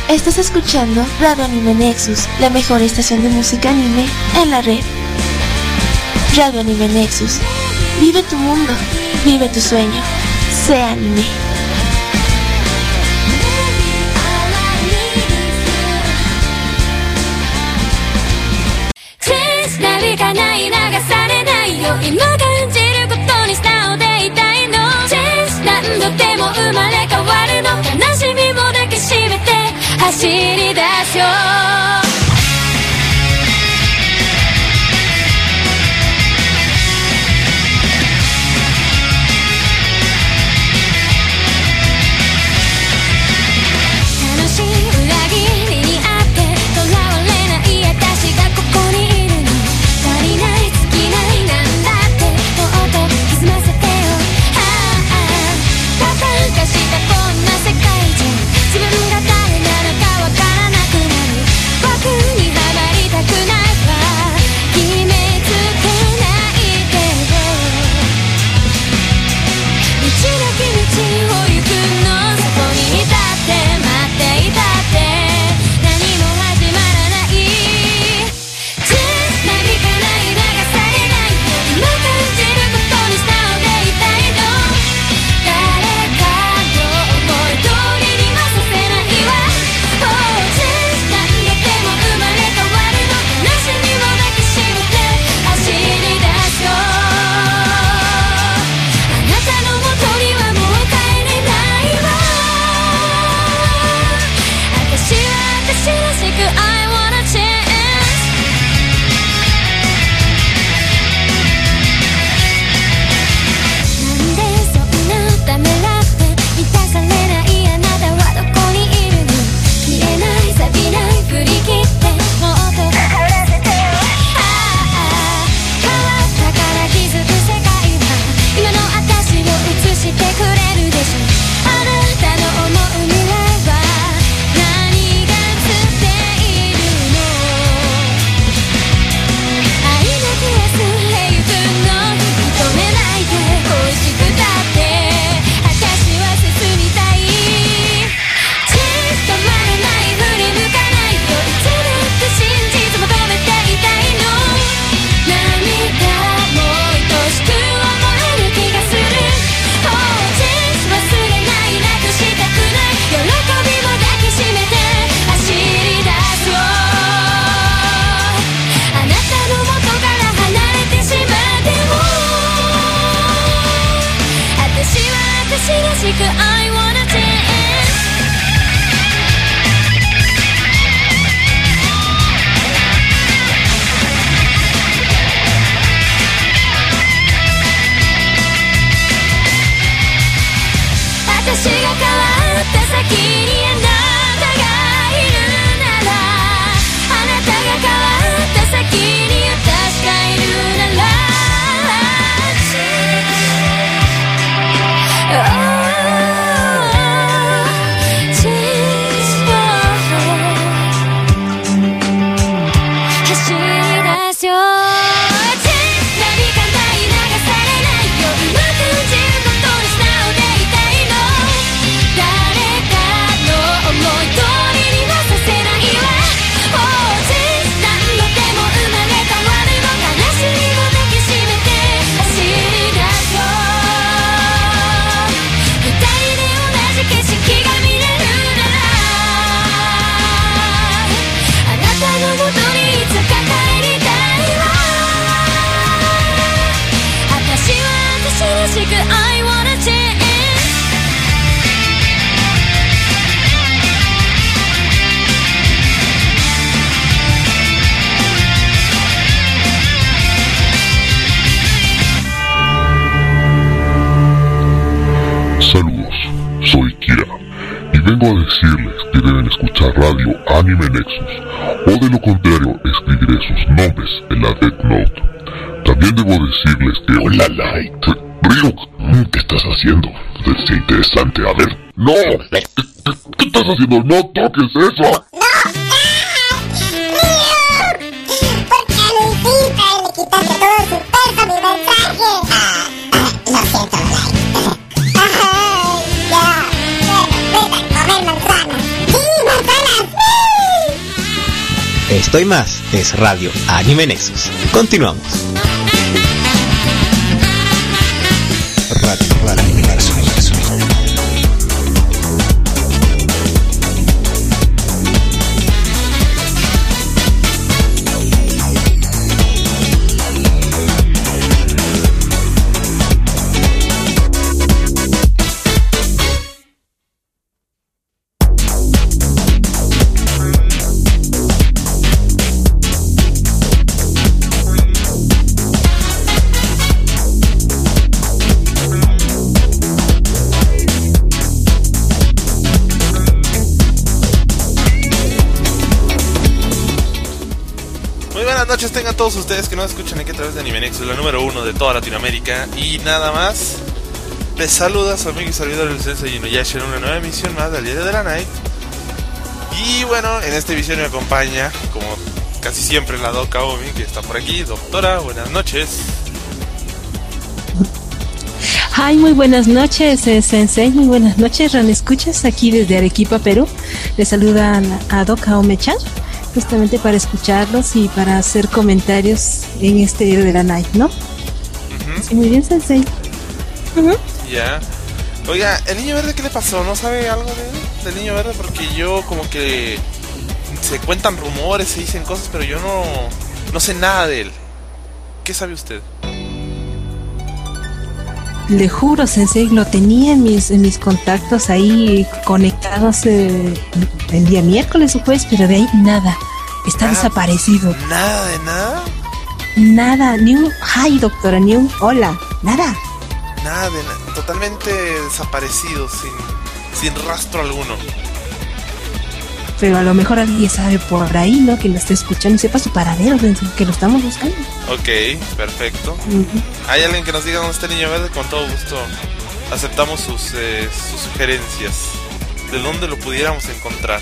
Estás escuchando Radio Anime Nexus, la mejor estación de música anime en la red. Radio Anime Nexus. Vive tu mundo, vive tu sueño. Sé anime. Vengo a decirles que deben escuchar Radio Anime Nexus, o de lo contrario escribiré sus nombres en la Death Note. También debo decirles que... Hola, Light. Ryuk, ¿qué estás haciendo? Debe ser interesante, a ver. ¡No! ¿Qué estás haciendo? ¡No toques eso! Porque a Luisita le quitaste todo su peso a mi mensaje. Lo siento, Light. Vete a comer manzanas. ¡Sí, manzanas! Esto y más es Radio Anime Nexus. Continuamos. Radio Anime Nexus. Buenas noches tengan todos ustedes que nos escuchan aquí a través de Anime Nexus, la número 1 de toda Latinoamérica. Y nada más, les saluda su amigo y servidor el Sensei Inuyasha en una nueva emisión más del Diario de la Night. Y bueno, en esta emisión me acompaña, como casi siempre, la Doc Kaomi, que está por aquí. Doctora, buenas noches. Hi, muy buenas noches, Sensei, muy buenas noches, Ran Escuchas, aquí desde Arequipa, Perú. Les saluda a Doc Kaomi-chan, justamente para escucharlos y para hacer comentarios en este Diario de la Night, ¿no? Sí, muy bien, Sensei. Ya. Oiga, ¿el niño verde qué le pasó? ¿No sabe algo del niño verde? Porque yo como que se cuentan rumores, se dicen cosas, pero yo no sé nada de él. ¿Qué sabe usted? Le juro, Sensei, lo tenía en mis contactos ahí conectados el día miércoles o jueves, pero de ahí nada. Está desaparecido. ¿Nada de nada? Nada, ni un hi, doctora, ni un hola, nada. Nada de nada, totalmente desaparecido, sin rastro alguno. Pero a lo mejor alguien sabe por ahí, ¿no? Que lo esté escuchando y sepa su paradero, que lo estamos buscando. Ok, perfecto. ¿Hay alguien que nos diga dónde está el niño verde? Con todo gusto aceptamos sus sugerencias de dónde lo pudiéramos encontrar.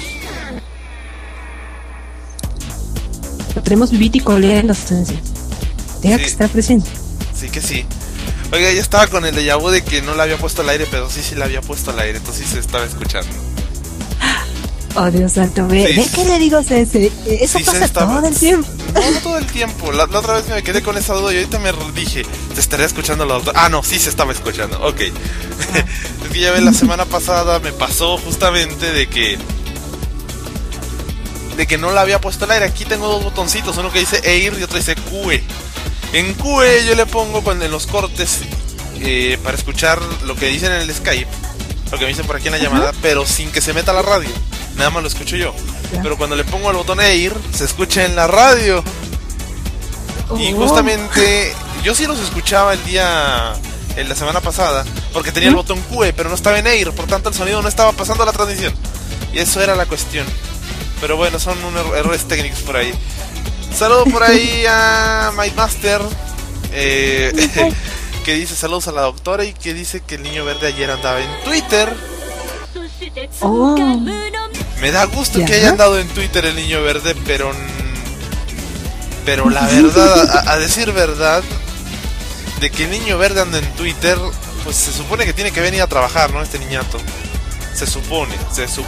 Lo tenemos vivito y coleando, Sensei. Tenga que estar presente. Sí que sí. Oiga, ya estaba con el déjà vu de que no la había puesto al aire, pero sí la había puesto al aire, entonces sí se estaba escuchando. Oh, Dios santo, ¿ve qué le digo, Sensei? Eso pasa todo el tiempo. No todo el tiempo. La otra vez me quedé con esa duda y ahorita me dije, ¿te estaría escuchando la doctora? Ah, no, sí se estaba escuchando, ok. Es que ya ves, la semana pasada me pasó justamente de que no la había puesto al aire. Aquí tengo dos botoncitos, uno que dice Air y otro dice QE. En QE yo le pongo en los cortes para escuchar lo que dicen en el Skype, lo que me dicen por aquí en la llamada, pero sin que se meta la radio. Nada más lo escucho yo. Pero cuando le pongo el botón Air, se escucha en la radio. Y justamente yo sí los escuchaba en la semana pasada, porque tenía el botón QE, pero no estaba en Air, por tanto el sonido no estaba pasando a la transmisión. Y eso era la cuestión. Pero bueno, son errores técnicos por ahí. Saludo por ahí a Mindmaster, que dice saludos a la doctora y que dice que el niño verde ayer andaba en Twitter. Me da gusto que haya andado en Twitter el niño verde, pero la verdad, a decir verdad, de que el niño verde anda en Twitter, pues se supone que tiene que venir a trabajar, ¿no? Este niñato. Se supone.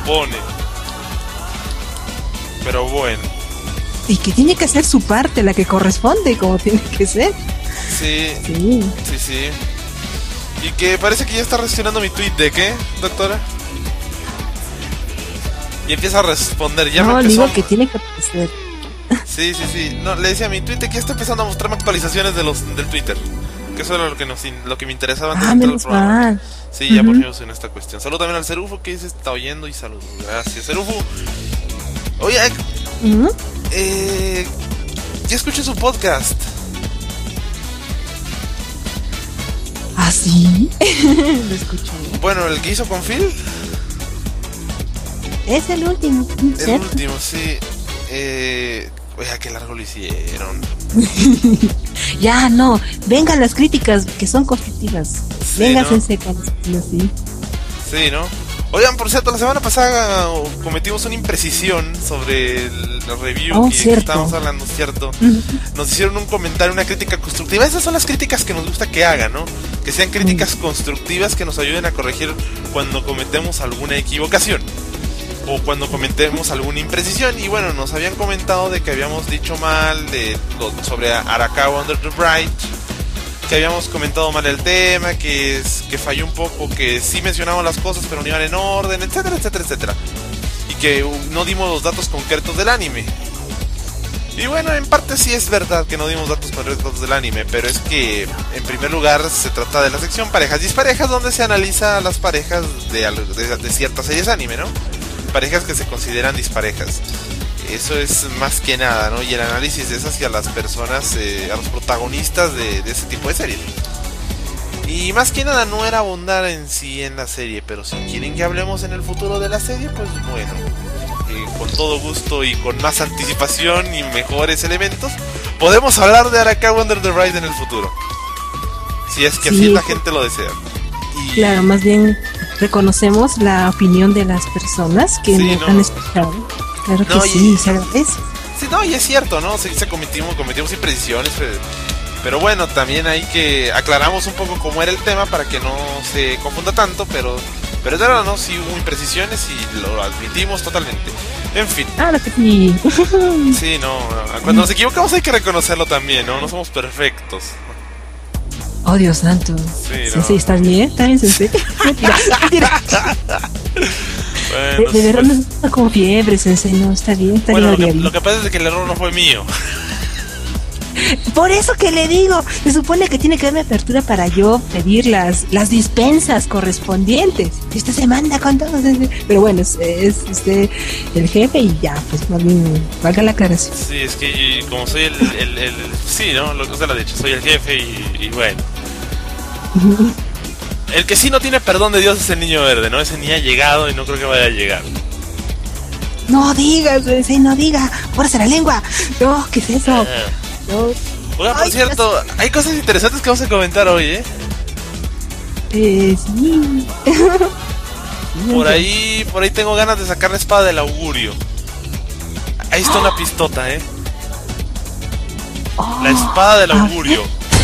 Pero bueno. Y que tiene que hacer su parte, la que corresponde, como tiene que ser. Sí. Y que parece que ya está reaccionando mi tweet de ¿qué, doctora? Y empieza a responder, ya me empezó. Digo que tiene que hacer. Sí. No, le decía a mi Twitter que ya está empezando a mostrarme actualizaciones del Twitter. Que eso era lo que me interesaba antes de entrar al programa. Sí, ya por fin en esta cuestión. Saludos también al Cerufo que dice está oyendo y saludos. Gracias, Cerufo. Oye, ya escuché su podcast. ¿Ah, sí? Lo escuché. Bueno, el que hizo con Phil. Es el último. El último, sí. Oiga, qué largo lo hicieron. Ya, no. Vengan las críticas, que son constructivas. Sí, vengan ¿no? en seco, sí. Sí, ¿no? Oigan, por cierto, la semana pasada cometimos una imprecisión sobre el review que estábamos hablando, ¿cierto? Nos hicieron un comentario, una crítica constructiva. Esas son las críticas que nos gusta que hagan, ¿no? Que sean críticas constructivas que nos ayuden a corregir cuando cometemos alguna equivocación. o cuando comentemos alguna imprecisión. Y bueno, nos habían comentado de que habíamos dicho mal sobre Arakawa Under the Bridge, que habíamos comentado mal el tema, que falló un poco, que sí mencionamos las cosas pero no iban en orden, etcétera, etcétera, etcétera, y que no dimos los datos concretos del anime. Y bueno, en parte sí es verdad que no dimos datos concretos del anime, pero es que en primer lugar se trata de la sección parejas y disparejas, donde se analiza las parejas de ciertas series anime, ¿no? Parejas que se consideran disparejas. Eso es más que nada, ¿no? Y el análisis es hacia las personas, a los protagonistas de ese tipo de series. Y más que nada no era abundar en sí en la serie, pero si quieren que hablemos en el futuro de la serie, pues bueno, con todo gusto y con más anticipación y mejores elementos, podemos hablar de Arakawa Under the Bridge en el futuro, si es que así la gente lo desea. Y... claro, más bien reconocemos la opinión de las personas que han escuchado. Claro que no, sí, se agradece. Sí, no, y es cierto, ¿no? Sí, cometimos imprecisiones, pero bueno, también hay que aclaramos un poco cómo era el tema para que no se confunda tanto, pero es verdad, ¿no? Sí hubo imprecisiones y lo admitimos totalmente. En fin. Ah, lo que sí. Sí, no, cuando nos equivocamos hay que reconocerlo también, ¿no? No somos perfectos. Oh, Dios santo. Sí, Sensei, ¿estás bien? ¿Está bien, Sensei? Mentira. Bueno, de verdad no está con fiebre, Sensei, no, está bien, bueno, lo que pasa es que el error no fue mío. Por eso que le digo, se supone que tiene que darme apertura para yo pedir las dispensas correspondientes. Y usted se manda con todo, Sensei. Pero bueno, es usted el jefe y ya, pues más bien, valga la aclaración. Sí, es que como soy el sí, ¿no? Lo que usted lo ha dicho, soy el jefe y bueno. El que sí no tiene perdón de Dios es el niño verde, ¿no? Ese ni ha llegado y no creo que vaya a llegar. No digas, Sensei, no diga, ¡pórase la lengua! No, ¿qué es eso? No. Oiga, por cierto, hay cosas interesantes que vamos a comentar hoy, ¿eh? Sí. Por ahí tengo ganas de sacar la espada del augurio. Ahí está una pistota, ¿eh? La espada del augurio.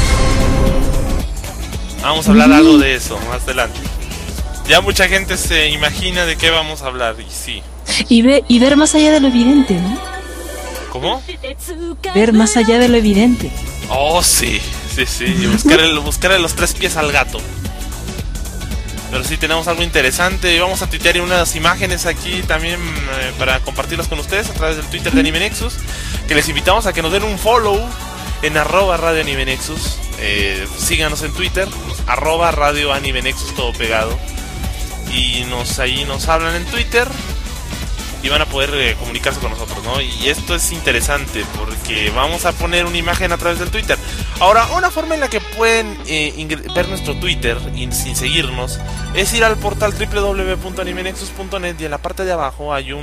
Vamos a hablar algo de eso más adelante. Ya mucha gente se imagina de qué vamos a hablar, y sí. Y ver más allá de lo evidente, ¿no? ¿Cómo? Ver más allá de lo evidente. Oh, sí. Y buscarle los 3 pies al gato. Pero sí, tenemos algo interesante. Vamos a tuitear unas imágenes aquí también para compartirlas con ustedes a través del Twitter de Anime Nexus, que les invitamos a que nos den un follow en @Radio Anime Nexus. Síganos en Twitter, @Radio Anime Nexus, todo pegado. Y ahí nos hablan en Twitter y van a poder comunicarse con nosotros, ¿no? Y esto es interesante porque vamos a poner una imagen a través del Twitter. Ahora, una forma en la que pueden ver nuestro Twitter y sin seguirnos es ir al portal www.animenexus.net, y en la parte de abajo hay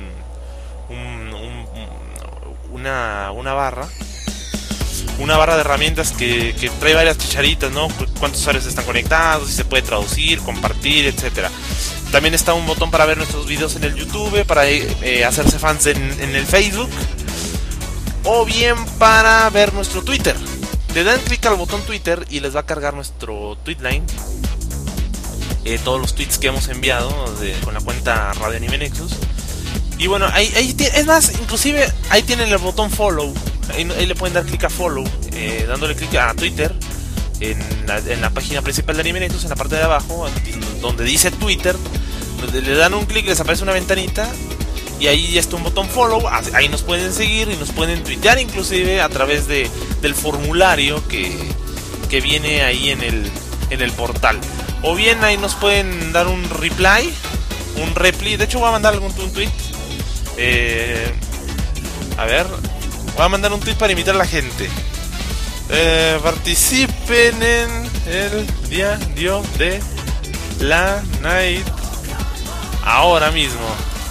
una barra de herramientas que trae varias chicharitas, ¿no? Cuántos usuarios están conectados, si se puede traducir, compartir, etcétera. También está un botón para ver nuestros videos en el YouTube, para hacerse fans en el Facebook, o bien para ver nuestro Twitter. Le dan clic al botón Twitter y les va a cargar nuestro tweetline, todos los tweets que hemos enviado con la cuenta Radio Anime Nexus. Y bueno, ahí es más, inclusive ahí tienen el botón follow. Ahí le pueden dar clic a follow, dándole clic a Twitter en la página principal de Anime Nexus, en la parte de abajo donde dice Twitter. Le dan un clic, les aparece una ventanita y ahí ya está un botón follow. Ahí nos pueden seguir y nos pueden tuitear inclusive a través del formulario que viene ahí en el portal. O bien ahí nos pueden dar un reply. De hecho voy a mandar algún tweet. A ver, voy a mandar un tweet para invitar a la gente. Participen en el diario de la night. Ahora mismo.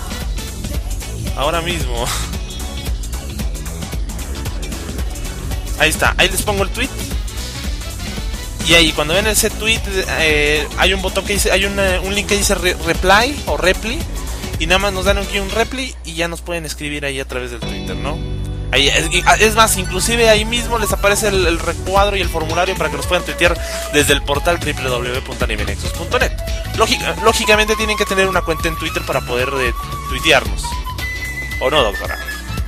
Ahí está, ahí les pongo el tweet. Y ahí cuando ven ese tweet hay un botón que dice, hay un link que dice reply o reply, y nada más nos dan aquí un reply y ya nos pueden escribir ahí a través del Twitter, ¿no? Ahí, es más, inclusive ahí mismo les aparece el recuadro y el formulario para que los puedan tuitear desde el portal www.animenexus.net. Lógicamente tienen que tener una cuenta en Twitter para poder tuitearnos. ¿O no, doctora?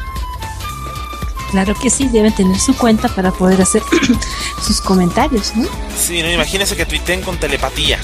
Claro que sí, deben tener su cuenta para poder hacer sus comentarios, ¿no? Sí, no, imagínense que tuiteen con telepatía.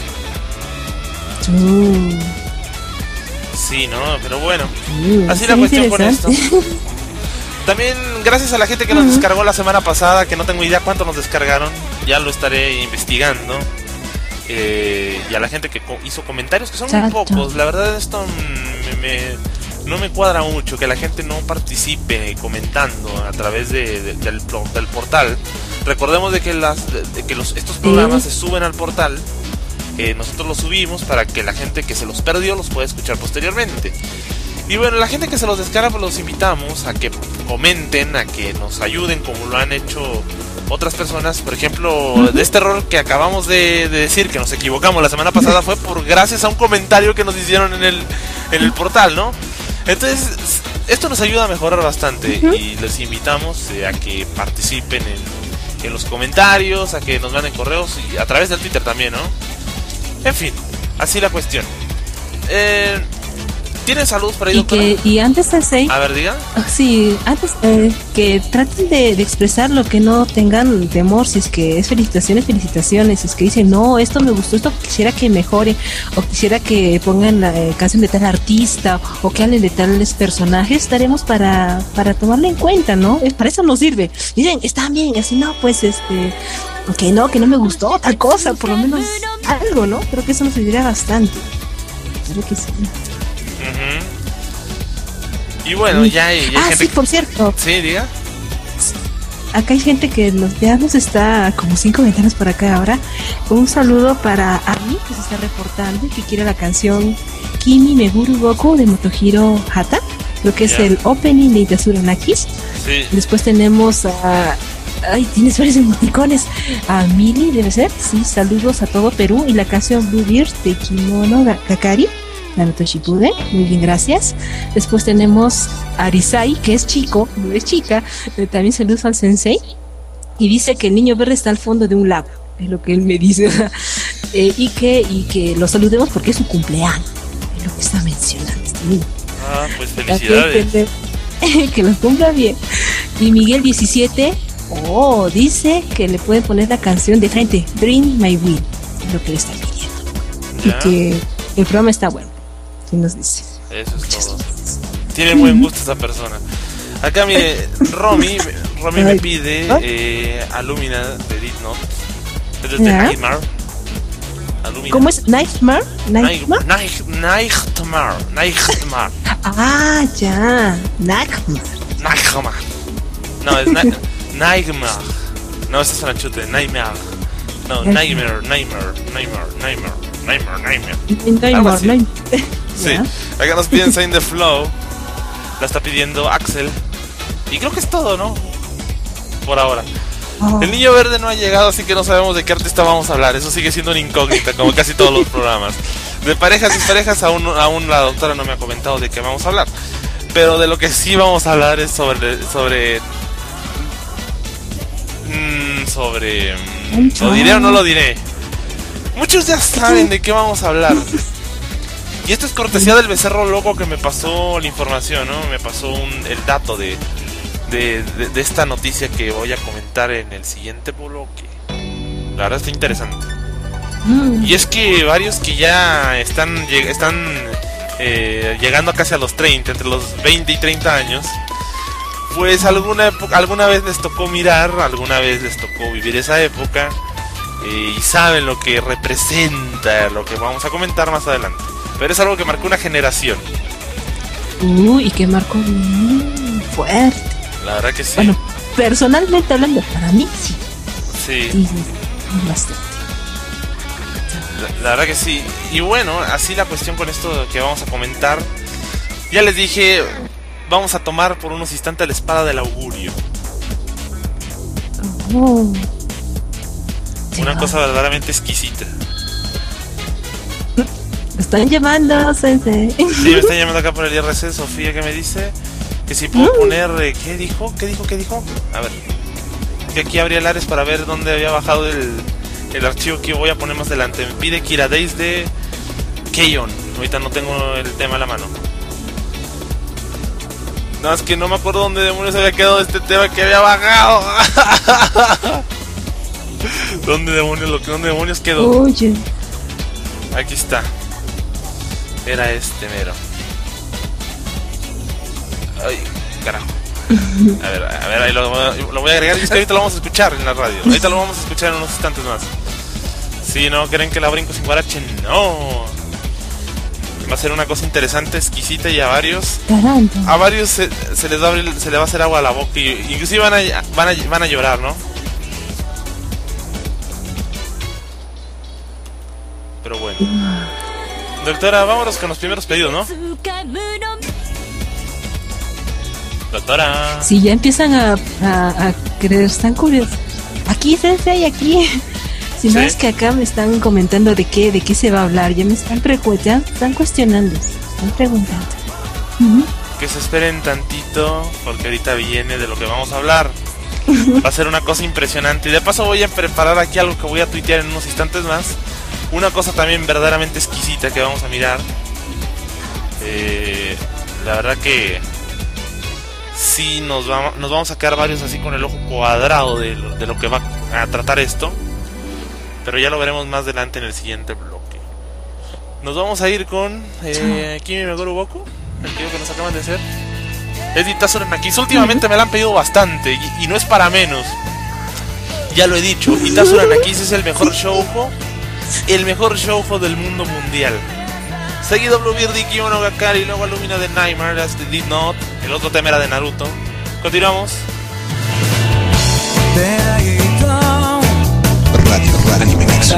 Sí, no, pero bueno. Así la cuestión con esto. También gracias a la gente que nos descargó la semana pasada, que no tengo idea cuánto nos descargaron, ya lo estaré investigando. Y a la gente que hizo comentarios, que son muy pocos. La verdad esto no me cuadra mucho, que la gente no participe comentando a través del portal. Recordemos de que estos programas se suben al portal. Nosotros los subimos para que la gente que se los perdió los pueda escuchar posteriormente. Y bueno, la gente que se los descarga, pues los invitamos a que comenten, a que nos ayuden como lo han hecho otras personas. Por ejemplo, de este error que acabamos de decir, que nos equivocamos la semana pasada, fue gracias a un comentario que nos hicieron en el portal, ¿no? Entonces, esto nos ayuda a mejorar bastante y les invitamos a que participen en los comentarios, a que nos manden correos y a través del Twitter también, ¿no? En fin, así la cuestión. ¿Tienen saludos para ello? Y antes Sensei, a ver, diga. Sí, antes que traten de expresar lo, que no tengan temor. Si es que es felicitaciones, si es que dicen, no, esto me gustó, esto quisiera que mejore, o quisiera que pongan la canción de tal artista, o que hablen de tales personajes, estaremos para tomarlo en cuenta, ¿no? Para eso nos sirve. Dicen, está bien, así no, pues que no me gustó tal cosa, por lo menos algo, ¿no? Creo que eso nos ayudaría bastante. Creo que sí. Y bueno, ya hay gente sí, por cierto. Sí, diga. Acá hay gente que ya nos está como 5 ventanas por acá ahora. Un saludo para Ami, que se está reportando y que quiere la canción Kimi Meguru Goku de Motohiro Hata. Creo que es el opening de Itasura Nakis. Sí. Después tenemos a... Ay, tienes varios emoticones. A Mili, debe ser. Sí, saludos a todo Perú. Y la canción Blue Beard de Kimono Kakari, Naruto Shippuden. Muy bien, gracias. Después tenemos a Arisai, que es chico, no es chica. También saludos al sensei. Y dice que el niño verde está al fondo de un lago. Es lo que él me dice. Y que lo saludemos porque es su cumpleaños. Es lo que está mencionando este niño. Ah, pues felicidades. Que los cumpla bien. Y Miguel 17 dice que le pueden poner la canción de frente, Bring My Will. Es lo que le está pidiendo. ¿Ya? Y que el programa está bueno. ¿Quién nos dice? Eso es todo. Tiene buen gusto esa persona. Acá mire, Romy me pide Alumina de Death Note. Es de Nightmare. Alumina. ¿Cómo es? ¿Nightmare? Nightmare. Ah, ya. Nightmare. No, es Nightmare. No, ese es una chute. Nightmare. No, Nightmare. Sí, acá nos piden Sign the Flow. La está pidiendo Axel. Y creo que es todo, ¿no? Por ahora. El niño verde no ha llegado, así que no sabemos de qué artista vamos a hablar. Eso sigue siendo una incógnita, como casi todos los programas. De parejas y parejas, aún la doctora no me ha comentado de qué vamos a hablar. Pero de lo que sí vamos a hablar es sobre ¿lo diré o no lo diré? Muchos ya saben de qué vamos a hablar. Y esto es cortesía del becerro loco que me pasó la información, ¿no? Me pasó el dato de esta noticia que voy a comentar en el siguiente bloque. La verdad está interesante. Y es que varios que ya están llegando casi a los 30, entre los 20 y 30 años, pues alguna vez les tocó mirar, alguna vez les tocó vivir esa época, y saben lo que representa, lo que vamos a comentar más adelante. Pero es algo que marcó una generación. Y que marcó muy fuerte. La verdad que sí. Bueno, personalmente hablando, para mí sí. Sí. Bastante. La verdad que sí. Y bueno, así la cuestión con esto que vamos a comentar. Ya les dije, vamos a tomar por unos instantes la espada del augurio. Una cosa verdaderamente exquisita. Me están llamando, sensei. Sí, me están llamando acá por el IRC, Sofía, que me dice. Que si puedo poner... ¿Qué dijo? A ver. Que aquí abría el Ares para ver dónde había bajado el archivo que voy a poner más adelante. Me pide Kira Days de Keyon. Ahorita no tengo el tema a la mano. No, es que no me acuerdo dónde demonios había quedado este tema que había bajado. ¿Dónde demonios quedó? Oye. Aquí está. Era este mero. Ay, carajo. A ver, ahí lo voy a agregar. Y es que ahorita lo vamos a escuchar en la radio. Ahorita lo vamos a escuchar en unos instantes más. Si no creen que la brinco sin guarache, no. Va a ser una cosa interesante, exquisita, y a varios se les va a hacer agua a la boca y inclusive van a llorar, ¿no? Pero bueno. Doctora, vámonos con los primeros pedidos, ¿no? Doctora. Sí, ya empiezan a creer, están curiosos. Aquí, Sensei, aquí. Si no, es que acá me están comentando de qué se va a hablar. Ya me están cuestionando, están preguntando. Que se esperen tantito, porque ahorita viene de lo que vamos a hablar. Va a ser una cosa impresionante. Y de paso voy a preparar aquí algo que voy a tuitear en unos instantes más. Una cosa también verdaderamente exquisita que vamos a mirar. La verdad que sí nos vamos a quedar varios así con el ojo cuadrado de lo que va a tratar esto. Pero ya lo veremos más adelante en el siguiente bloque. Nos vamos a ir con Kimi Meguro Boku, el pedido que nos acaban de hacer. Es de Itazo Nakis. Últimamente me lo han pedido bastante y no es para menos. Ya lo he dicho, Itazo Nakis es el mejor shoujo del mundo mundial. Seguido Bluebeard y Kimono Gakari, y luego Alumina de Nightmare, as the Did Not. El otro tema era de Naruto. Continuamos. Radio Anime Nexus.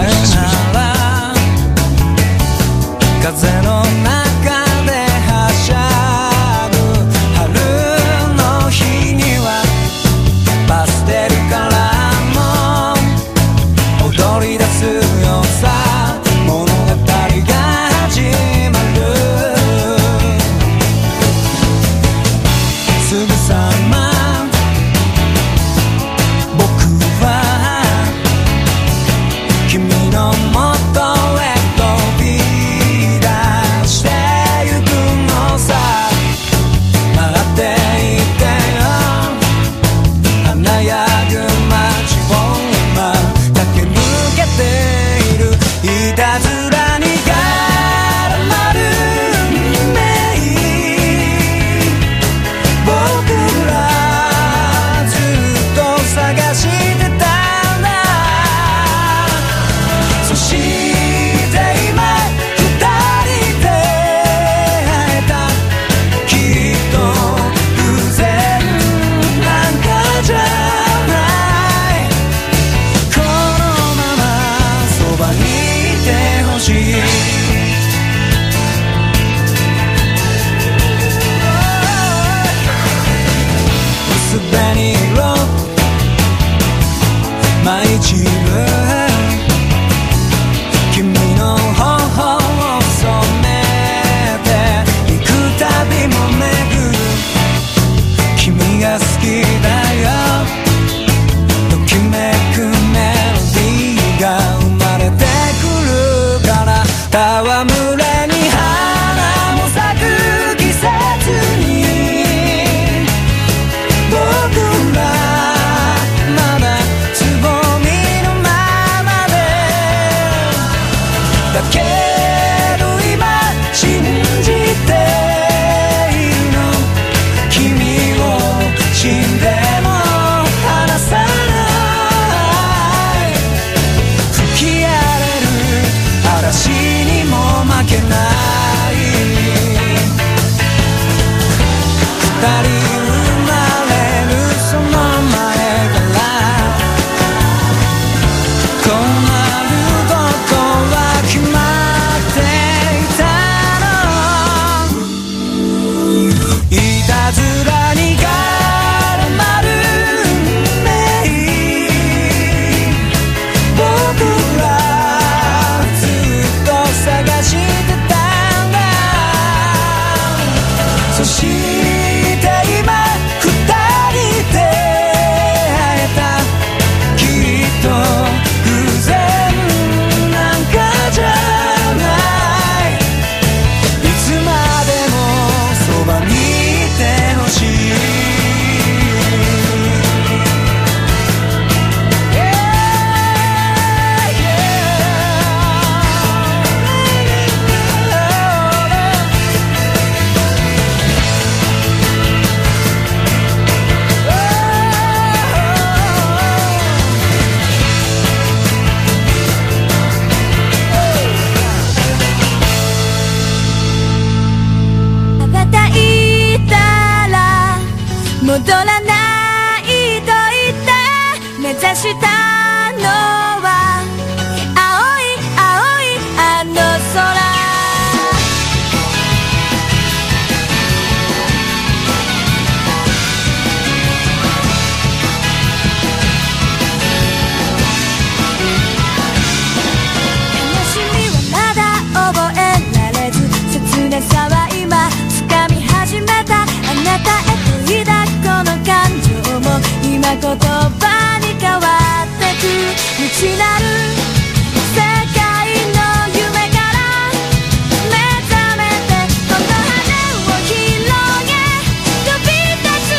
な言葉に変わってく未知なる世界の夢から目覚めてこの羽を広げ飛び立つ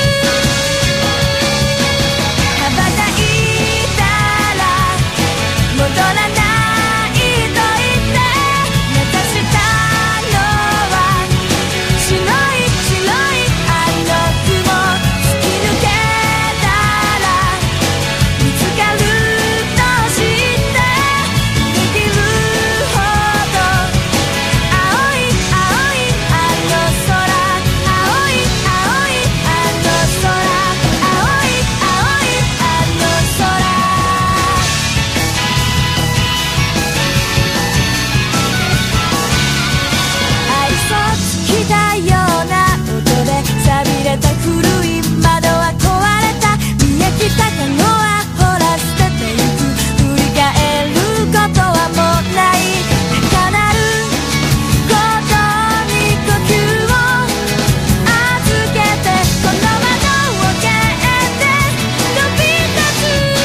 羽ばたいたら戻らないと言って目指したのは白い白いあの雲突き抜けたら見つかると知ってできるほど青い青いあの空青い青いあの空青い青いあの空愛想尽きたような音で錆びれた古い窓は壊れた見えきたかのはほら捨ててゆく振り返ることはもうない高鳴ることに呼吸を預けてこの窓を蹴って飛び立つ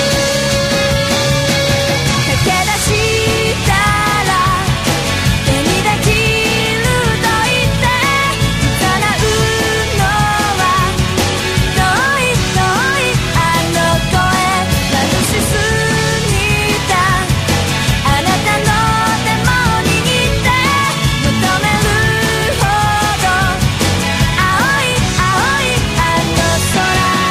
駆け出したら手にできると言って誘うのは遠い遠いあの声眩しすぎたあなたの手も握って求めるほど青い青いあの空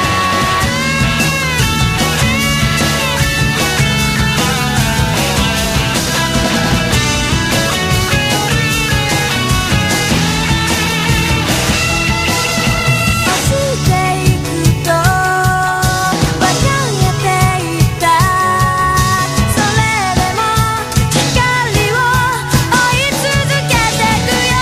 落ちていくと分かっていたそれでも光を追い続けてくよ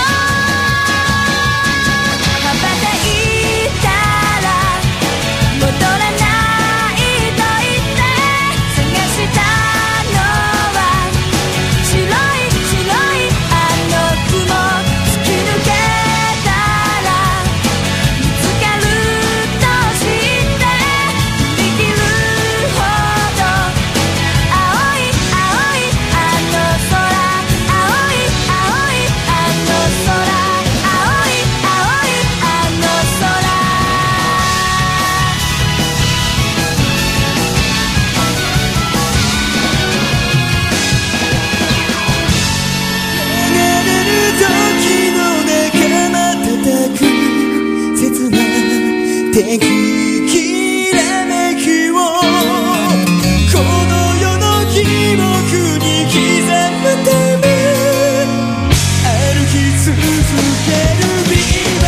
羽ばたいたら戻らないと言って探したのは白い白いあの雲突き抜けたら見つかると知ってできるほど青い青いあの空青い青いあの空青い青いあの空流れる時の仲間叩く切な天気きらめきをこの世の記憶に刻むため歩き続けるビーバ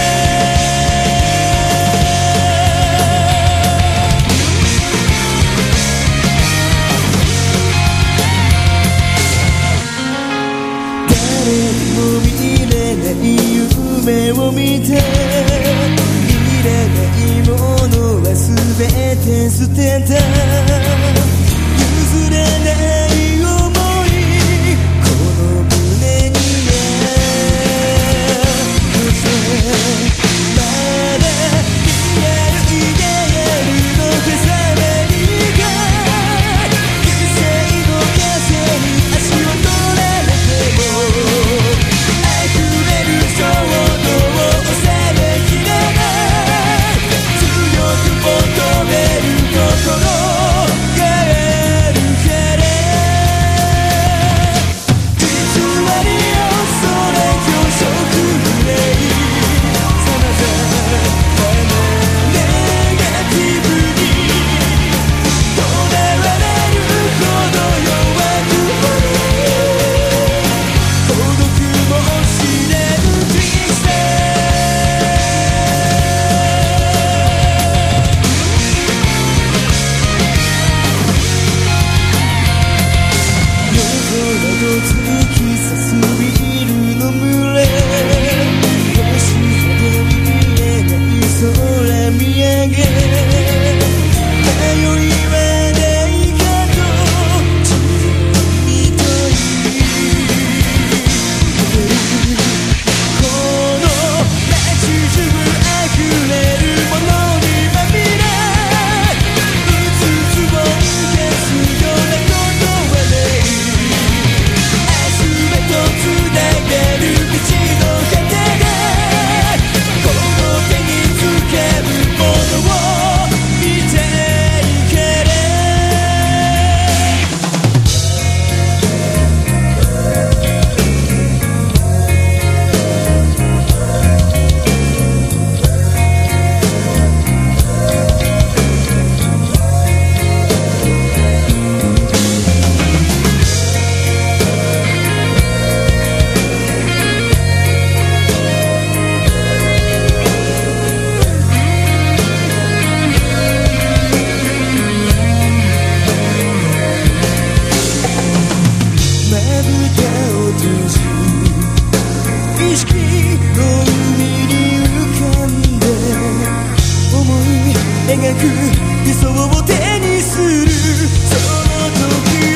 誰にも見れない夢を見ていらないものは全て捨てた譲れない想いこの胸に乗せまだリアルイデアルの手さばりが犠牲の風に足を取られても溢れる衝動を収めきれない強く求める心が識の海に浮かんで思い描く理想を手にするその時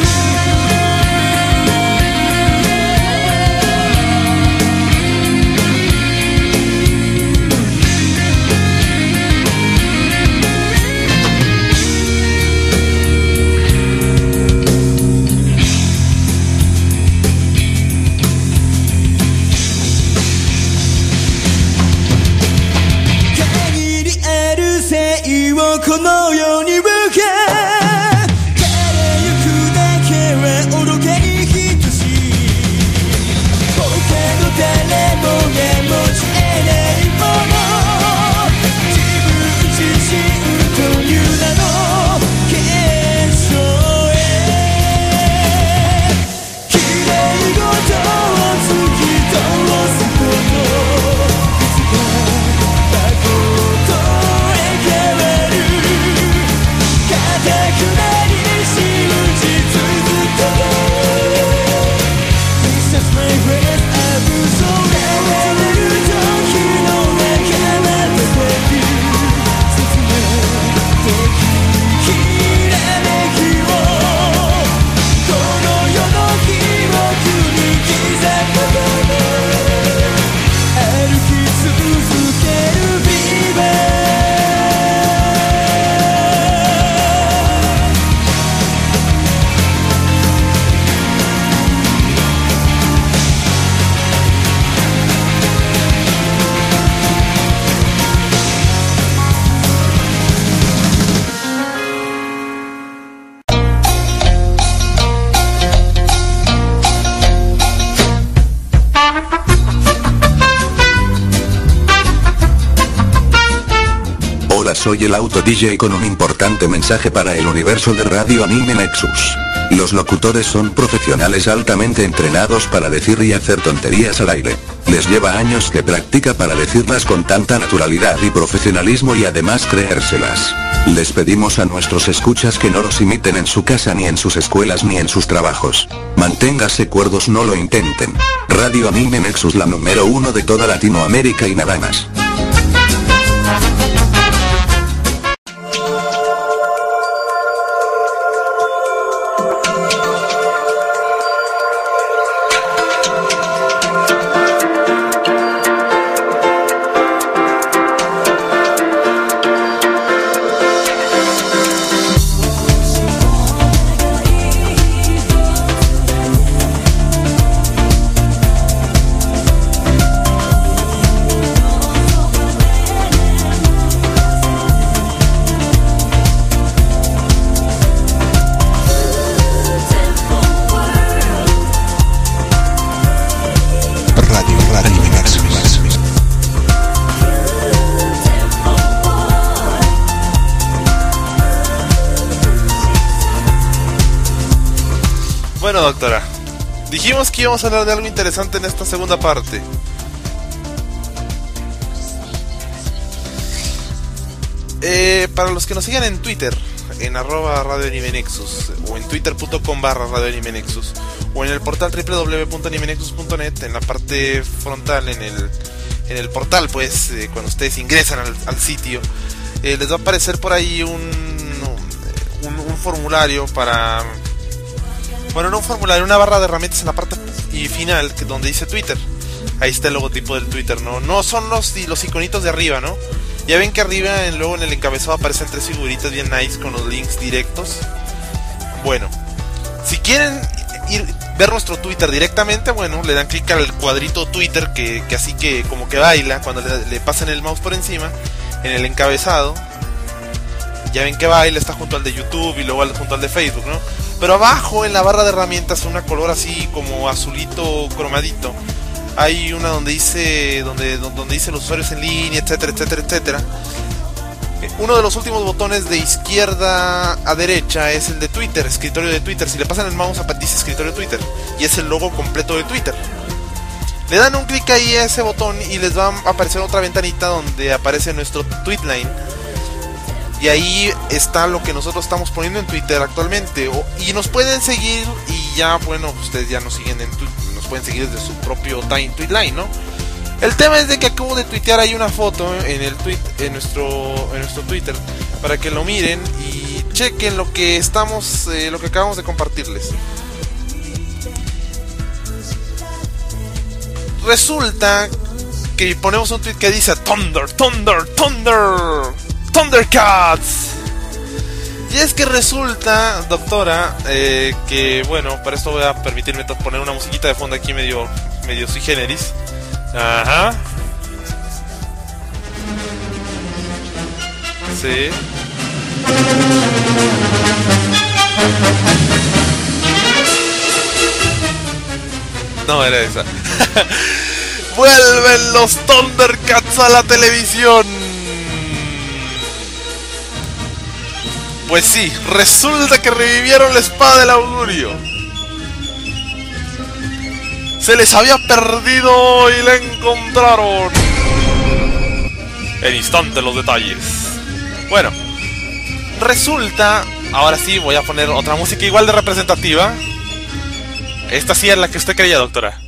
この世に向け枯れゆくだけは愚かに等しい他の誰もが持ち得ないもの自分自身という名の結晶へ綺麗事を突き通すこといつか誠へ変わる固くなり信じ続けThis is my friend 空を見る時の中まで出る切な的きらめきをこの世の記憶に刻む歩き続けるビバ Soy el Auto DJ con un importante mensaje para el universo de Radio Anime Nexus. Los locutores son profesionales altamente entrenados para decir y hacer tonterías al aire. Les lleva años de práctica para decirlas con tanta naturalidad y profesionalismo y además creérselas. Les pedimos a nuestros escuchas que no los imiten en su casa ni en sus escuelas ni en sus trabajos. Manténgase cuerdos, no lo intenten. Radio Anime Nexus, la número 1 de toda Latinoamérica y nada más. Bueno, doctora, dijimos que íbamos a hablar de algo interesante en esta segunda parte. Para los que nos sigan en Twitter, en @radioanimenexus, o en twitter.com/radioanimenexus, o en el portal www.animenexus.net, en la parte frontal, en el portal, pues, cuando ustedes ingresan al sitio, les va a aparecer por ahí un formulario para... Bueno, no un formulario, una barra de herramientas en la parte final, donde dice Twitter. Ahí está el logotipo del Twitter, ¿no? No son los iconitos de arriba, ¿no? Ya ven que arriba, luego en el encabezado aparecen 3 figuritas bien nice con los links directos. Bueno, si quieren ver nuestro Twitter directamente, bueno, le dan clic al cuadrito Twitter que así que como que baila cuando le pasan el mouse por encima, en el encabezado. Ya ven que baila, está junto al de YouTube y luego junto al de Facebook, ¿no? Pero abajo en la barra de herramientas, una color así como azulito cromadito, hay una donde dice los usuarios en línea, etcétera, etcétera, etcétera. Uno de los últimos botones de izquierda a derecha es el de Twitter, escritorio de Twitter. Si le pasan el mouse dice escritorio de Twitter y es el logo completo de Twitter. Le dan un clic ahí a ese botón y les va a aparecer otra ventanita donde aparece nuestro tweetline. Y ahí está lo que nosotros estamos poniendo en Twitter actualmente. Y nos pueden seguir y ya, bueno, ustedes ya nos siguen nos pueden seguir desde su propio tweetline, ¿no? El tema es de que acabo de tuitear ahí una foto en el en nuestro Twitter para que lo miren y chequen lo que lo que acabamos de compartirles. Resulta que ponemos un tweet que dice Thunder, Thunder, Thunder, Thundercats. Y es que resulta, doctora, que bueno, para esto voy a permitirme poner una musiquita de fondo aquí medio sui generis. Ajá. Sí. No era esa. Vuelven los Thundercats a la televisión. Pues sí, resulta que revivieron la espada del augurio. Se les había perdido y la encontraron. En instante los detalles. Bueno, resulta... Ahora sí voy a poner otra música igual de representativa. Esta sí es la que usted creía, doctora.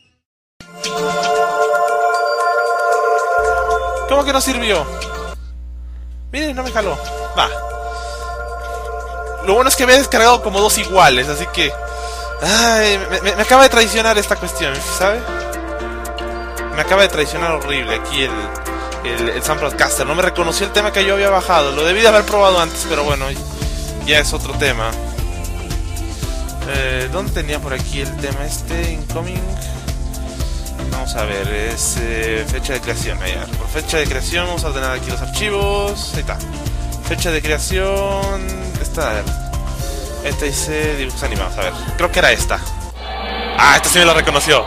¿Cómo que no sirvió? Miren, no me jaló. Va. Lo bueno es que me he descargado como dos iguales, así que... Ay, me acaba de traicionar esta cuestión, ¿sabe? Me acaba de traicionar horrible aquí el Sound Broadcaster. No me reconoció el tema que yo había bajado. Lo debí de haber probado antes, pero bueno, ya es otro tema. ¿Dónde tenía por aquí el tema este? Incoming. Vamos a ver, es fecha de creación. Allá. Por fecha de creación vamos a ordenar aquí los archivos. Ahí está. Fecha de creación. Esta, a ver. Esta dice dibujos animados. A ver, creo que era esta. Ah, esta sí me la reconoció.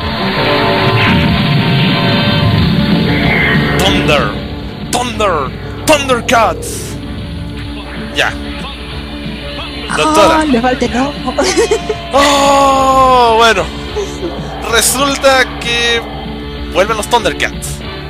Thunder, Thunder, Thundercats. Ya. Doctora. Le falta no. Oh, bueno. Resulta que vuelven los Thundercats.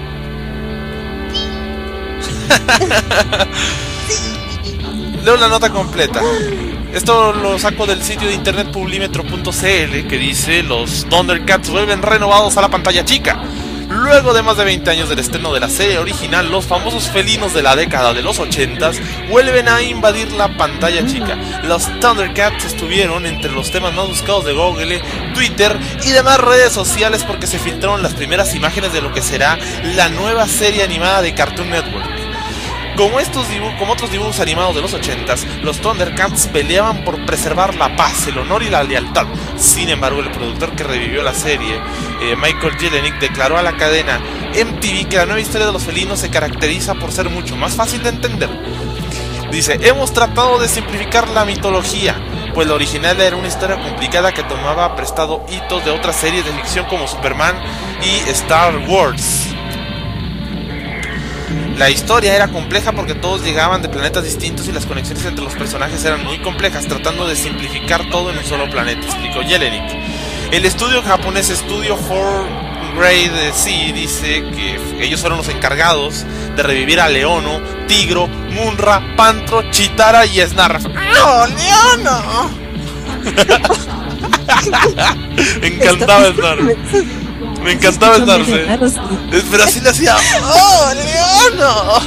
Leo la nota completa. Esto lo saco del sitio de internet publimetro.cl, que dice: los Thundercats vuelven renovados a la pantalla chica. Luego de más de 20 años del estreno de la serie original, los famosos felinos de la década de los 80s vuelven a invadir la pantalla chica. Los Thundercats estuvieron entre los temas más buscados de Google, Twitter y demás redes sociales porque se filtraron las primeras imágenes de lo que será la nueva serie animada de Cartoon Network. Como otros dibujos animados de los 80s, los Thundercats peleaban por preservar la paz, el honor y la lealtad. Sin embargo, el productor que revivió la serie, Michael Jelenic, declaró a la cadena MTV que la nueva historia de los felinos se caracteriza por ser mucho más fácil de entender. Dice: hemos tratado de simplificar la mitología, pues la original era una historia complicada que tomaba prestado hitos de otras series de ficción como Superman y Star Wars. La historia era compleja porque todos llegaban de planetas distintos y las conexiones entre los personajes eran muy complejas, tratando de simplificar todo en un solo planeta, explicó Jelenic. El estudio japonés Studio 4Grade C dice que ellos fueron los encargados de revivir a Leono, Tigro, Munra, Pantro, Chitara y Snarf. ¡Oh, Leono! Me encantaba Snarf. Me encantaba estarse. Pero así le hacía: ¡oh, Leono!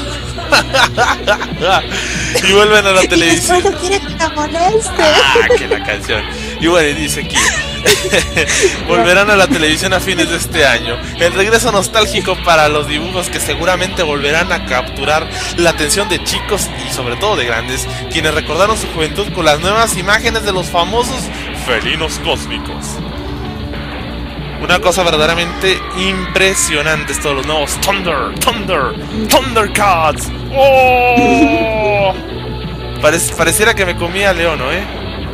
Y vuelven a la televisión. No quiere que te moleste. Ah, que la canción. Y bueno, dice aquí: volverán a la televisión a fines de este año. El regreso nostálgico para los dibujos que seguramente volverán a capturar la atención de chicos y sobre todo de grandes, quienes recordaron su juventud con las nuevas imágenes de los famosos felinos cósmicos. Una cosa verdaderamente impresionante, todos los nuevos Thundercats. ¡Oh! Pareciera que me comía a Leono, ¿eh?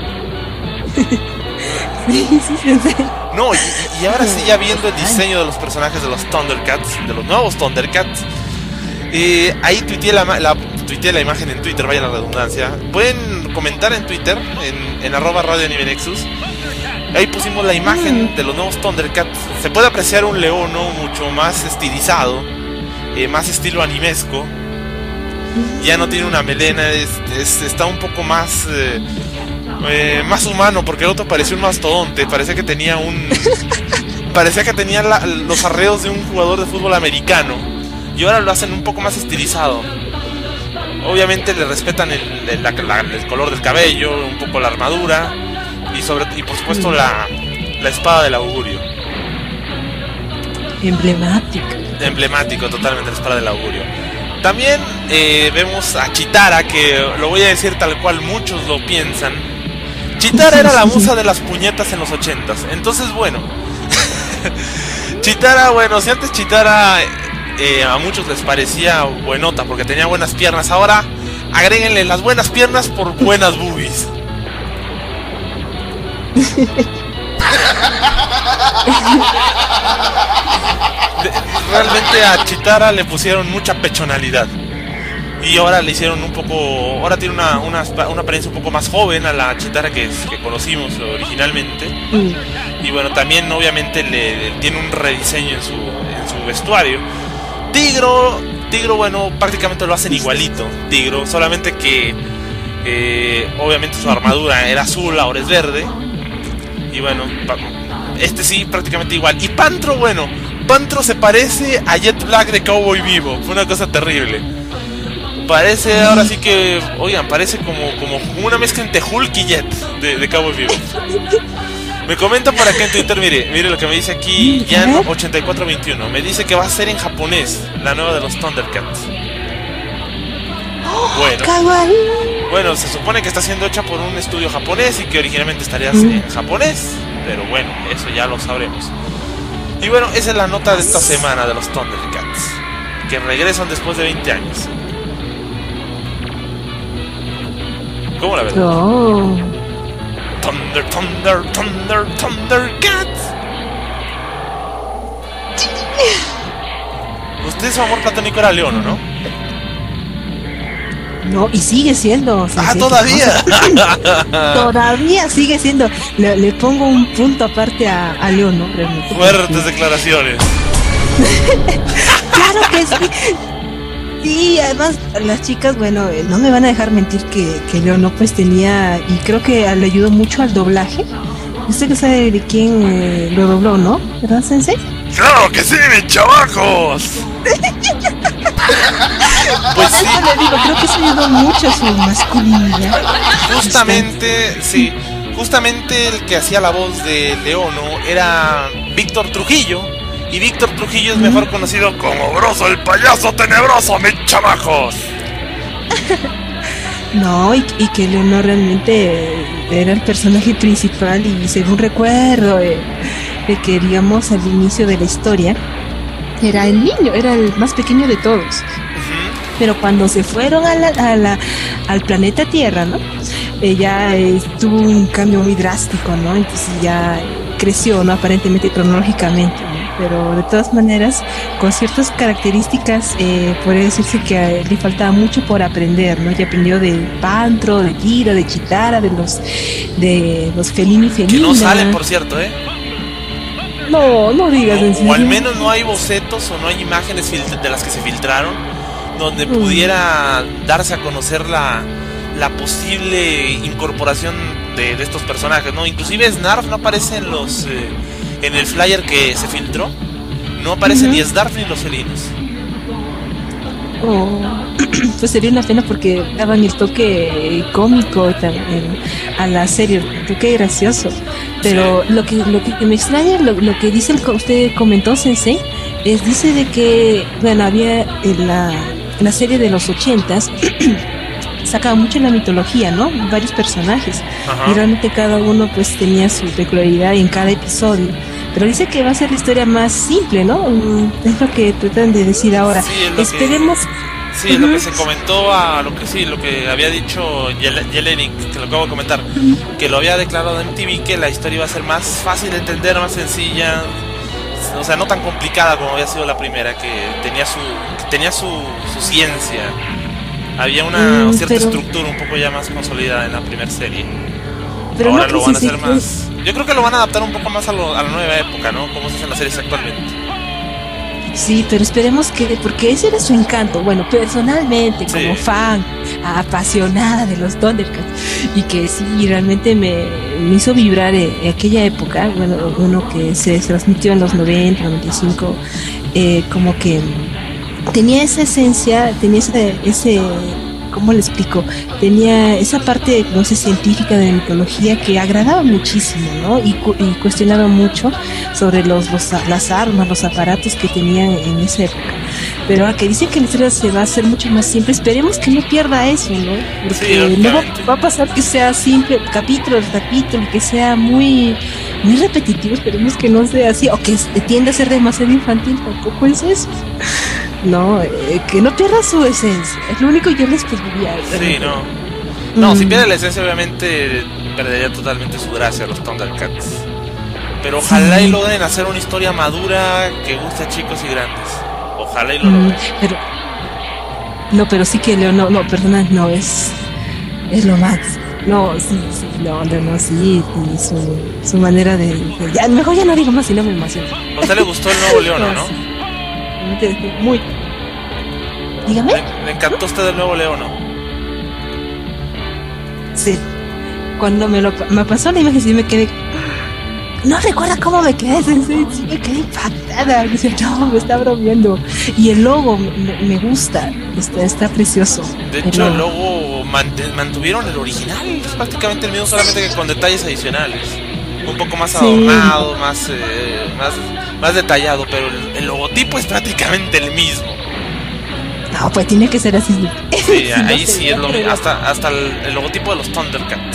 No, y ahora sí, ya viendo el diseño de los personajes de los Thundercats, de los nuevos Thundercats, ahí tuiteé la imagen en Twitter, vaya la redundancia. Pueden comentar en Twitter, en @radioanimenexus. Ahí pusimos la imagen de los nuevos Thundercats. Se puede apreciar un Leono mucho más estilizado, más estilo animesco. Ya no tiene una melena, está un poco más más humano, porque el otro parecía un mastodonte. Parece que tenía parecía que tenía los arreos de un jugador de fútbol americano. Y ahora lo hacen un poco más estilizado. Obviamente le respetan el color del cabello, un poco la armadura y por supuesto la espada del augurio. Emblemático totalmente la espada del augurio. También vemos a Chitara, que lo voy a decir tal cual muchos lo piensan. Chitara era la musa de las puñetas en los 80s. Entonces, bueno, Chitara, bueno, si antes Chitara a muchos les parecía buenota porque tenía buenas piernas, ahora agréguenle las buenas piernas por buenas boobies. Realmente a Chitara le pusieron mucha pechonalidad. Y ahora le hicieron un poco... Ahora tiene una apariencia un poco más joven a la Chitara que conocimos originalmente. Y bueno, también obviamente le tiene un rediseño en su vestuario. Tigro, bueno, prácticamente lo hacen igualito. Tigro, solamente que obviamente su armadura era azul, ahora es verde. Y bueno, este sí, prácticamente igual. Y Pantro, bueno, Pantro se parece a Jet Black de Cowboy Vivo. Fue una cosa terrible. Parece, ahora sí que, oigan, parece como una mezcla entre Hulk y Jet de Cowboy Vivo. Me comentan por acá en Twitter, mire lo que me dice aquí Jan8421. Me dice que va a ser en japonés, la nueva de los Thundercats. Bueno, se supone que está siendo hecha por un estudio japonés y que originalmente estaría en japonés. Pero bueno, eso ya lo sabremos. Y bueno, esa es la nota de esta semana de los Thundercats, que regresan después de 20 años. ¿Cómo la ves? Oh. Thundercats. Usted, su amor platónico era Leono, ¿no? No, y sigue siendo. Todavía. Todavía sigue siendo. Le pongo un punto aparte a Leono, realmente. Fuertes declaraciones. Claro que sí. Sí, además las chicas, bueno, no me van a dejar mentir que Leono pues tenía, y creo que le ayudó mucho al doblaje. Usted que sabe de quién lo dobló, ¿no? ¿Verdad, Sensei? ¡Claro que sí, mis chavacos! Pues sí. Eso le digo, creo que eso ayudó mucho a su masculinidad. Justamente el que hacía la voz de Leono era Víctor Trujillo. Y Víctor Trujillo es mejor conocido como Broso, el payaso tenebroso, mis chamacos. No, y que Leono realmente era el personaje principal. Y según recuerdo de que, digamos, al inicio de la historia era el niño, era el más pequeño de todos. Pero cuando se fueron al planeta Tierra, ¿no? Ella tuvo un cambio muy drástico, ¿no? Entonces ya creció, ¿no? Aparentemente cronológicamente, ¿no? Pero de todas maneras, con ciertas características, podría decirse que le faltaba mucho por aprender, ¿no? Y aprendió de Pantro, de Tigro, de Chitara, de los Felini y Felina. Que no salen, por cierto, ¿eh? No digas en serio. O al menos no hay bocetos o no hay imágenes de las que se filtraron donde pudiera darse a conocer la posible incorporación de estos personajes, ¿no? Inclusive Snarf no aparece en el flyer que se filtró. No aparecen ni Snarf ni los felinos. Pues sería una pena porque daban el toque cómico a la serie, el toque gracioso. Pero sí. lo que me extraña, lo que dice usted comentó, Sensei, dice de que, bueno, había en la serie de los 80s sacaba mucho la mitología, ¿no? Varios personajes. Ajá. Y realmente cada uno pues tenía su peculiaridad en cada episodio. Pero dice que va a ser la historia más simple, ¿no? Es lo que tratan de decir ahora. Sí, esperemos. Sí, lo que se comentó, lo que había dicho Yelenik, que lo acabo de comentar, que lo había declarado en MTV, que la historia iba a ser más fácil de entender, más sencilla, o sea, no tan complicada como había sido la primera, que tenía su ciencia. Había una cierta estructura un poco ya más consolidada en la primera serie. Pero ahora lo van a hacer más. Yo creo que lo van a adaptar un poco más a la nueva época, ¿no? Como se hacen las series actualmente. Sí, pero esperemos que, porque ese era su encanto. Bueno, personalmente, Sí. como fan, apasionada de los Thundercats, y que sí, realmente me hizo vibrar aquella época, bueno, uno que se transmitió en los 90, 95, como que tenía esa esencia, tenía ese ¿cómo le explico? Tenía esa parte, no sé, científica de mitología que agradaba muchísimo, ¿no? Y cuestionaba mucho sobre las armas, los aparatos que tenían en esa época. Pero ahora que dicen que la historia se va a hacer mucho más simple, esperemos que no pierda eso, ¿no? Porque Sí, luego obviamente. va a pasar que sea simple, capítulo tras capítulo, que sea muy repetitivo, esperemos que no sea así, o que tienda a ser demasiado infantil, tampoco es eso. No, que no pierda su esencia. Es lo único que yo les pediría. Sí, no. No, si pierde la esencia, obviamente perdería totalmente su gracia los Thundercats. Pero ojalá y logren hacer una historia madura que guste a chicos y grandes. Ojalá y lo logren. Pero sí que Leo, no, perdona, no, es lo más. No, sí, sí, su manera de ya, mejor ya no digo más si no me emociono. ¿A usted le gustó el nuevo Leono, no? Muy. Dígame. ¿Le encantó a usted el nuevo Leono? Sí. Cuando me pasó la imagen, sí me quedé. No recuerda cómo me quedé, sí me quedé impactada. Decía, no, me está bromeando. Y el logo me gusta, está precioso. De hecho, el logo mantuvieron el original, es prácticamente el mismo, solamente que con detalles adicionales. Un poco más adornado, más detallado, pero el logotipo es prácticamente el mismo. No, pues tiene que ser así. Sí, ahí sí es lo mismo, hasta el logotipo de los Thundercats.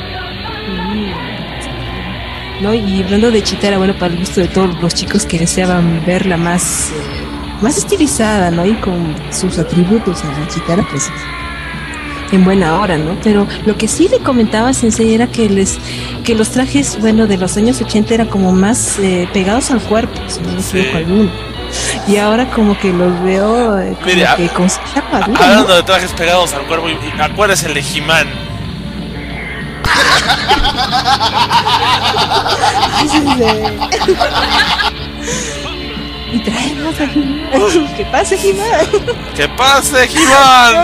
No, y hablando de Chitara, bueno, para el gusto de todos los chicos que deseaban verla más estilizada, ¿no? Y con sus atributos a la Chitara, pues en buena hora, ¿no? Pero lo que sí le comentaba Sensei era que los trajes, bueno, de los años 80 eran como más pegados al cuerpo, si no me equivoco alguno. Y ahora como que los veo como mire, que con cierta armadura, hablando ¿no? de trajes pegados al cuerpo, y acuérdese el de He-Man. Ay, Sensei. Y traemos a He-Man. ¿Qué pasa, He-Man? ¡Que pase, He-Man!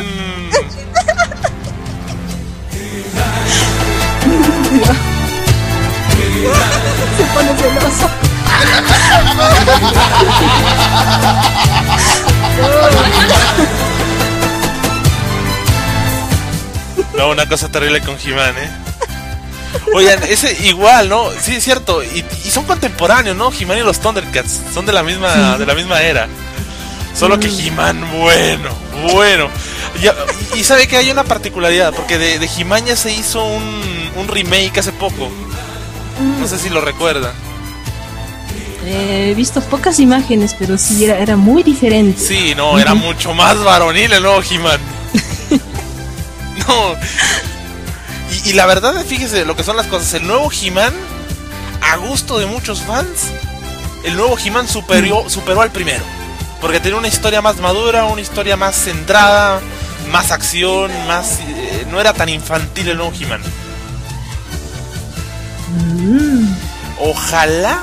Se pone celoso. No, una cosa terrible con He-Man, Oigan, ese igual, ¿no? Sí, es cierto. Y son contemporáneos, ¿no? He-Man y los Thundercats son de la misma era. Solo que He-Man, bueno. Y sabe que hay una particularidad, porque de He-Man ya se hizo un remake hace poco. No sé si lo recuerda. He visto pocas imágenes, pero sí era muy diferente. Sí, no, era mucho más varonil el nuevo He-Man. No. Y la verdad, fíjese lo que son las cosas. El nuevo He-Man, a gusto de muchos fans, el nuevo He-Man superó al primero. Porque tenía una historia más madura, una historia más centrada, más acción, más no era tan infantil el nuevo He-Man. Ojalá,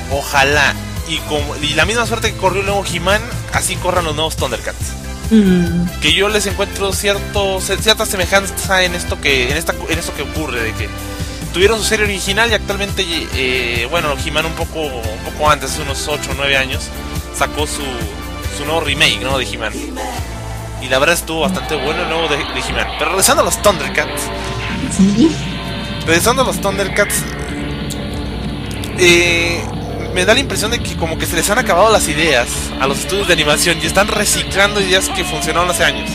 y la misma suerte que corrió el nuevo He-Man, así corran los nuevos Thundercats. Que yo les encuentro cierta semejanza en esto que ocurre, de que tuvieron su serie original y actualmente bueno, He-Man un poco antes, unos 8 o 9 años, sacó su nuevo remake, ¿no? De He-Man. Y la verdad estuvo bastante bueno el nuevo de He-Man. Pero regresando a los Thundercats. Sí. Regresando a los Thundercats, me da la impresión de que como que se les han acabado las ideas a los estudios de animación y están reciclando ideas que funcionaron hace años.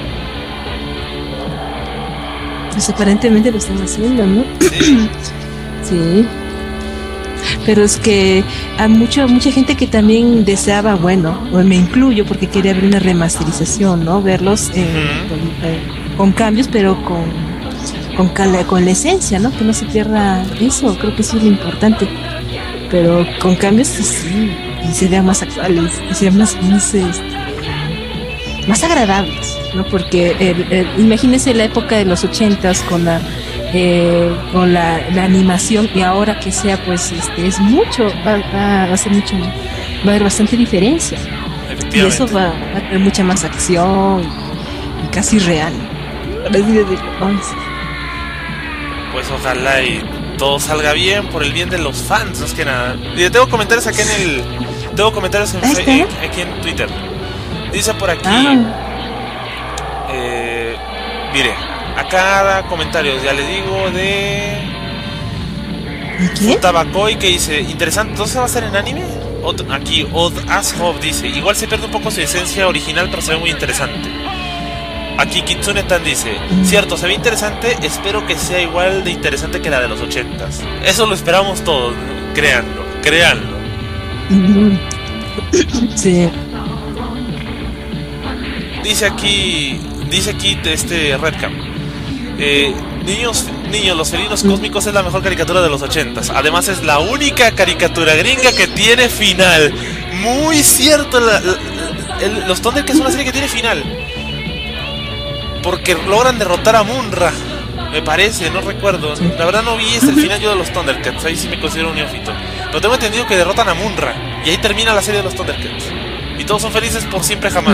Pues aparentemente lo están haciendo, ¿no? Sí. Sí. Pero es que hay mucha gente que también deseaba, bueno, me incluyo porque quería ver una remasterización, ¿no? Verlos con cambios, pero con la esencia, ¿no? Que no se pierda eso, creo que eso es lo importante. Pero con cambios sí, y serían más actuales, y serían más agradables, ¿no? Porque imagínense la época de los 80s con la animación, y ahora que sea, pues es mucho, va a ser mucho va a haber bastante diferencia. Y Efectivamente. eso va a tener mucha más acción y casi real. Por así decirlo. Ay, sí. Pues ojalá y todo salga bien por el bien de los fans, más que nada. Y tengo comentarios aquí tengo comentarios en ¿Este? aquí en Twitter. Dice por aquí. Mire, a cada comentario, ya le digo, de ¿Qué? Tabacoy, que dice, interesante, ¿entonces va a ser en anime? Aquí Odd Ashov dice, igual se pierde un poco su esencia original, pero se ve muy interesante. Aquí Kitsune Tan dice, cierto, se ve interesante, espero que sea igual de interesante que la de los 80s. Eso lo esperamos todos, créanlo. Sí. Dice aquí Redcam, niños, los felinos cósmicos es la mejor caricatura de los 80s. Además es la única caricatura gringa que tiene final. Muy cierto, los Thundercats es una serie que tiene final. Porque logran derrotar a Munra, me parece, no recuerdo. La verdad no vi el final yo de los Thundercats, ahí sí me considero un neófito. Pero tengo entendido que derrotan a Munra y ahí termina la serie de los Thundercats. Y todos son felices por siempre jamás.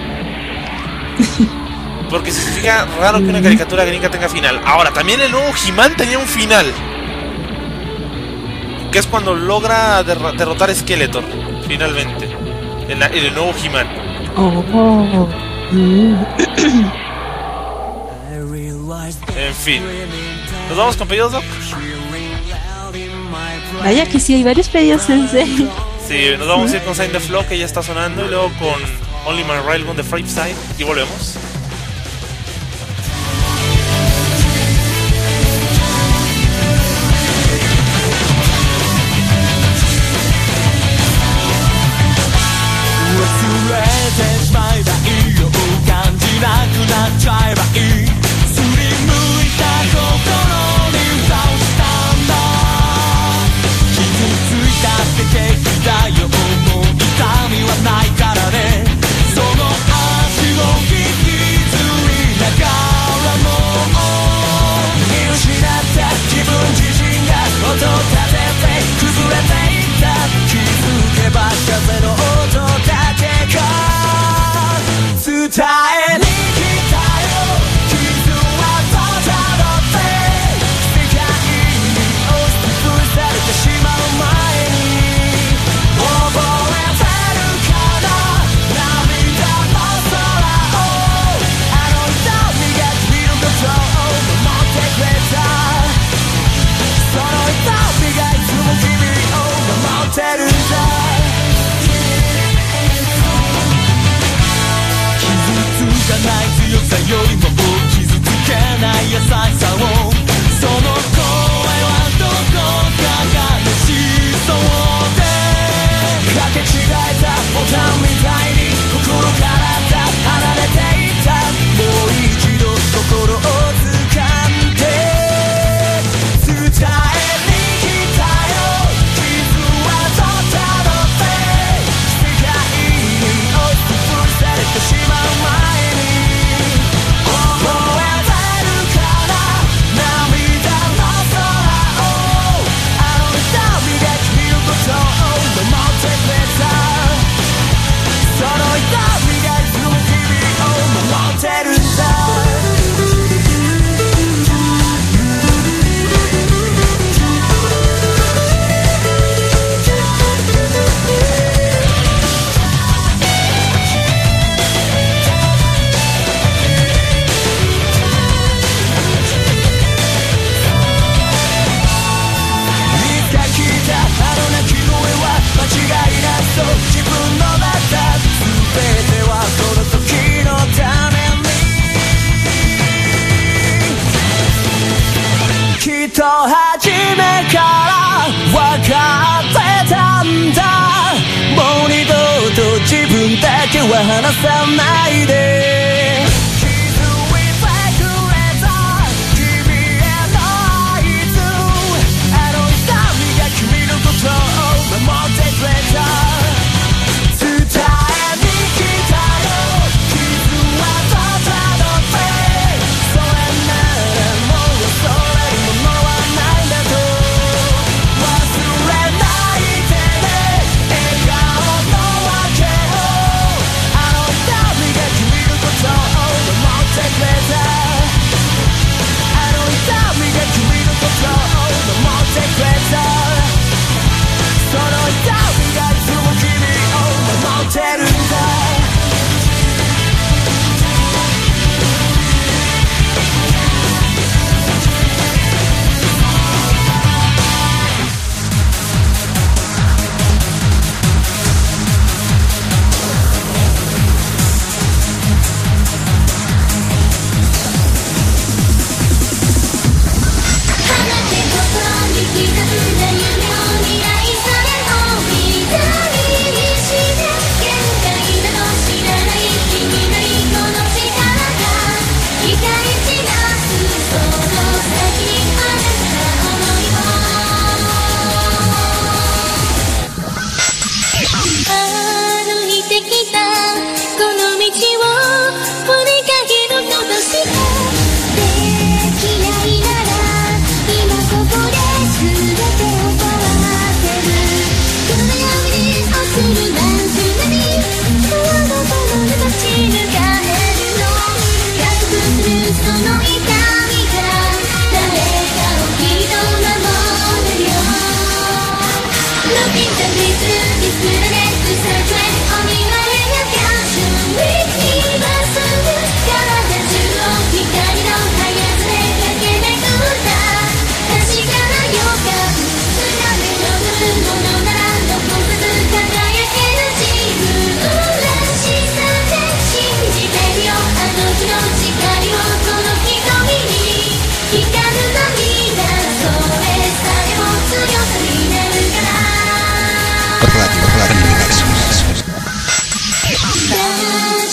Porque si se fija, raro que una caricatura gringa tenga final. Ahora, también el nuevo He-Man tenía un final, que es cuando logra derrotar a Skeletor, finalmente, en el nuevo He-Man. En fin, ¿nos vamos con pedidos, Doc? Vaya que sí, hay varios pedidos, Sensei. Sí, nos vamos a ir con Sign the Flow, que ya está sonando, y luego con Only My Railgun de Flipside, y volvemos.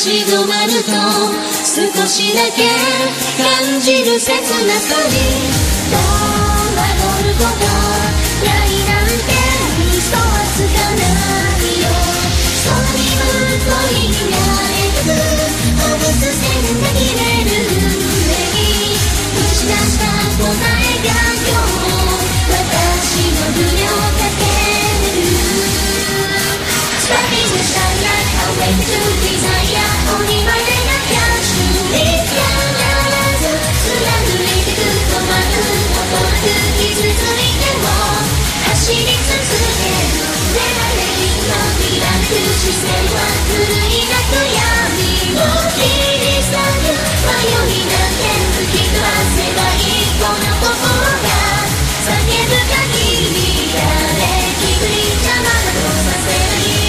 し止まると少しだけ感じる切なさに戸惑うことないなんて嘘はつかないよその身分と意味が描くほぐす線が切れる上に打ち出した答えが今日私の胸を駆けるSparking the starlight, awake to desire Only my nameがキャッシュに必ず貫いてく止まることなく傷ついても走り続ける出られ今見られる視線は古いなく闇を切り裂く迷いなんて吹き飛ばせばいいこの心が叫ぶ限り誰一人邪魔などさせない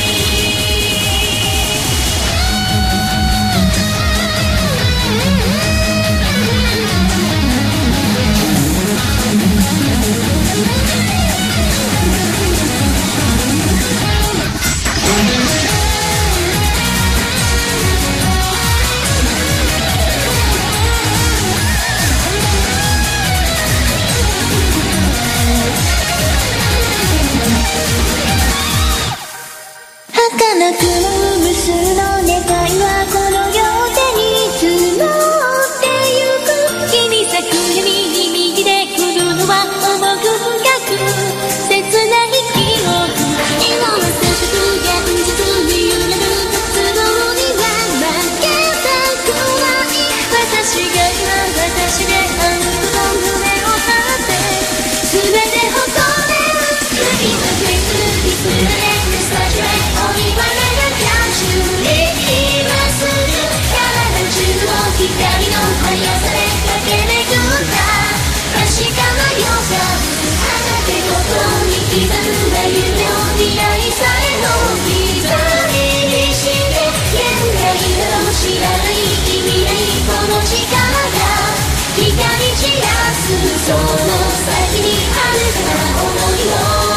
儚くも無数の願いはこの世に積もってゆく君咲く闇に右で来るのは重く深く切ない記憶色あせく現実に揺れる都合には負けたくない私が私であること胸を張って全て誇れる指のフリップリスレッスタジュレOnly one night I got you 今すぐ体中を光の速さで駆け巡った確かな予感花手ごとに刻んだ夢を未来さえの刻みにして現代など知らない意味ないこの力が光散らすその先にあるから思いを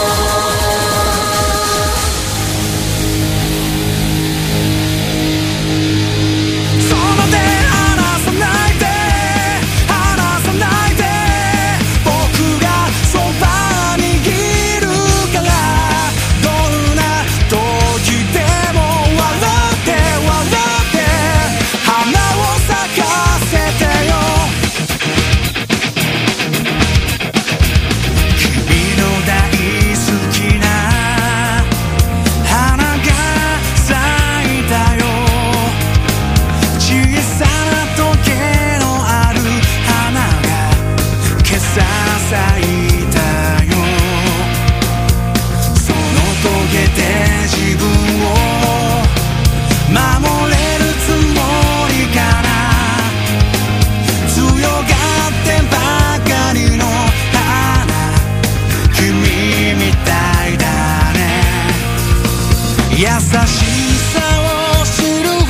優しさを知るほど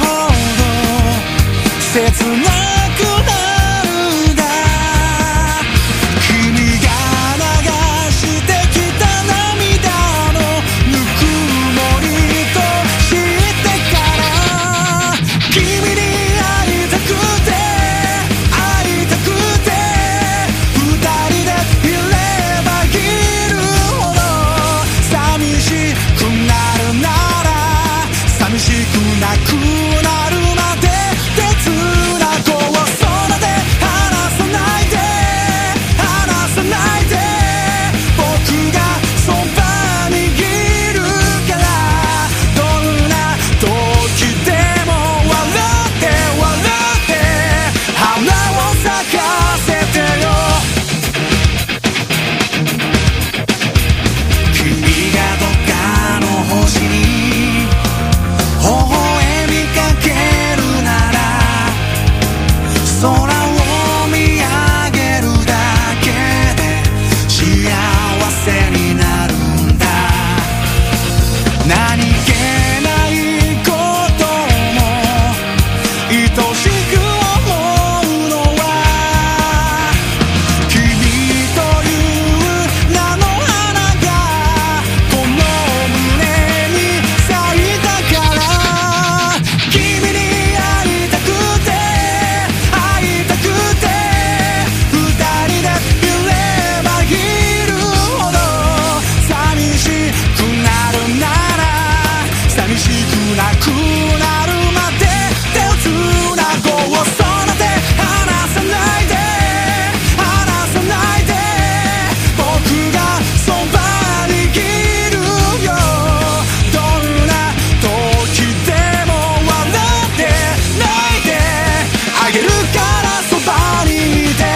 切なくなるんだ君が流してきた涙のぬくもりと知ってから君に会いたくて会いたくて二人でいればいるほど寂しくなるな寂しくなくなるまで手つなぐなくなるまで手をつなごうその手離さないで離さないで僕がそばにいるよどんな時でも笑ってないであげるからそばにいて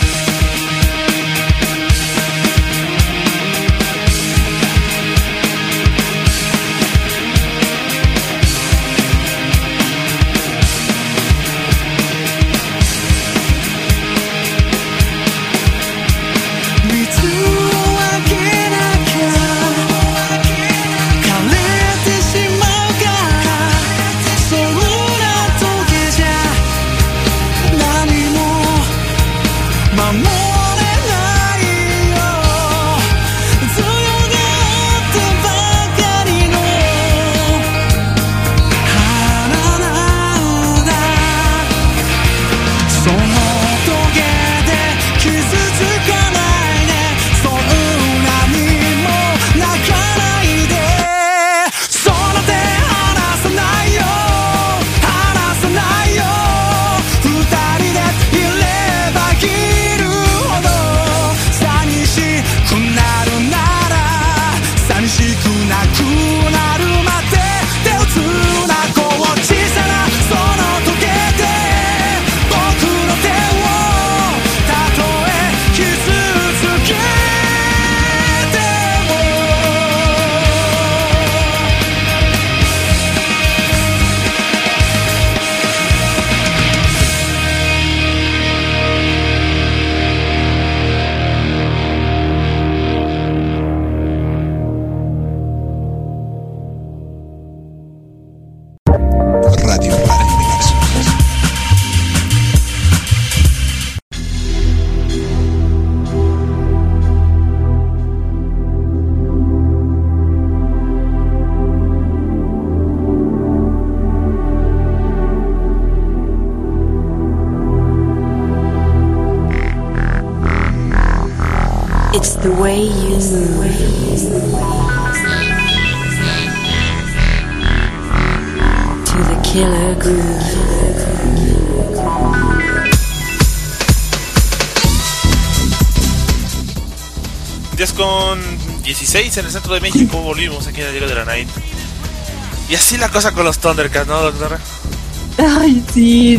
The way you move to the killer groove. 10:16 en el centro de México. Volvimos aquí en el Diario de la Night. Y así la cosa con los Thundercats, ¿no, doctora? Ay, sí.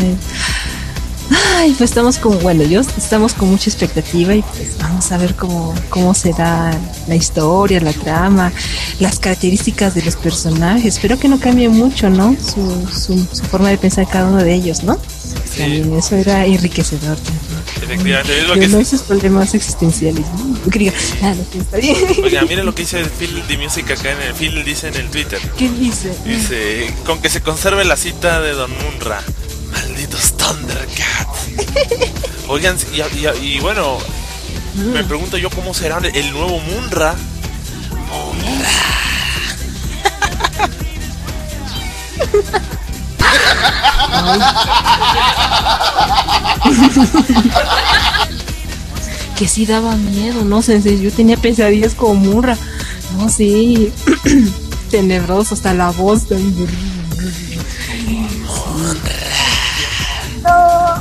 Ay, pues estamos estamos con mucha expectativa y pues vamos a ver cómo será la historia, la trama, las características de los personajes. Espero que no cambie mucho, ¿no? Su forma de pensar cada uno de ellos, ¿no? Sí. También eso era enriquecedor también. Efectivamente, es lo que que no esos problemas existenciales, ¿no? Que diga, está bien. Oiga, miren lo que dice el Phil de Music acá en el Phil, dice en el Twitter. ¿Qué dice? Dice, con que se conserve la cita de Don Munra. Malditos Thundercats. Oigan, y bueno, me pregunto yo cómo será el nuevo Munra. Que sí daba miedo, no sé, yo tenía pesadillas como Munra. No, sí. Tenebroso, hasta la voz también. No.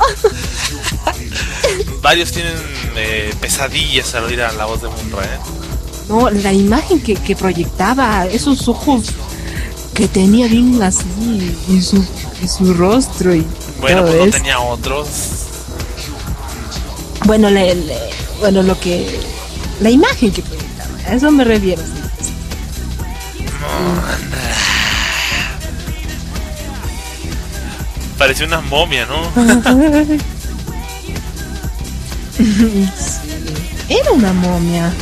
Varios tienen pesadillas al oír a la voz de Munra, ¿eh? No, la imagen que proyectaba, esos ojos que tenía bien así, y su rostro y bueno, todo pues no eso. tenía otros. Bueno, lo que la imagen que proyectaba, a eso me refiero. Sí. Parecía una momia, ¿no? Sí. Era una momia.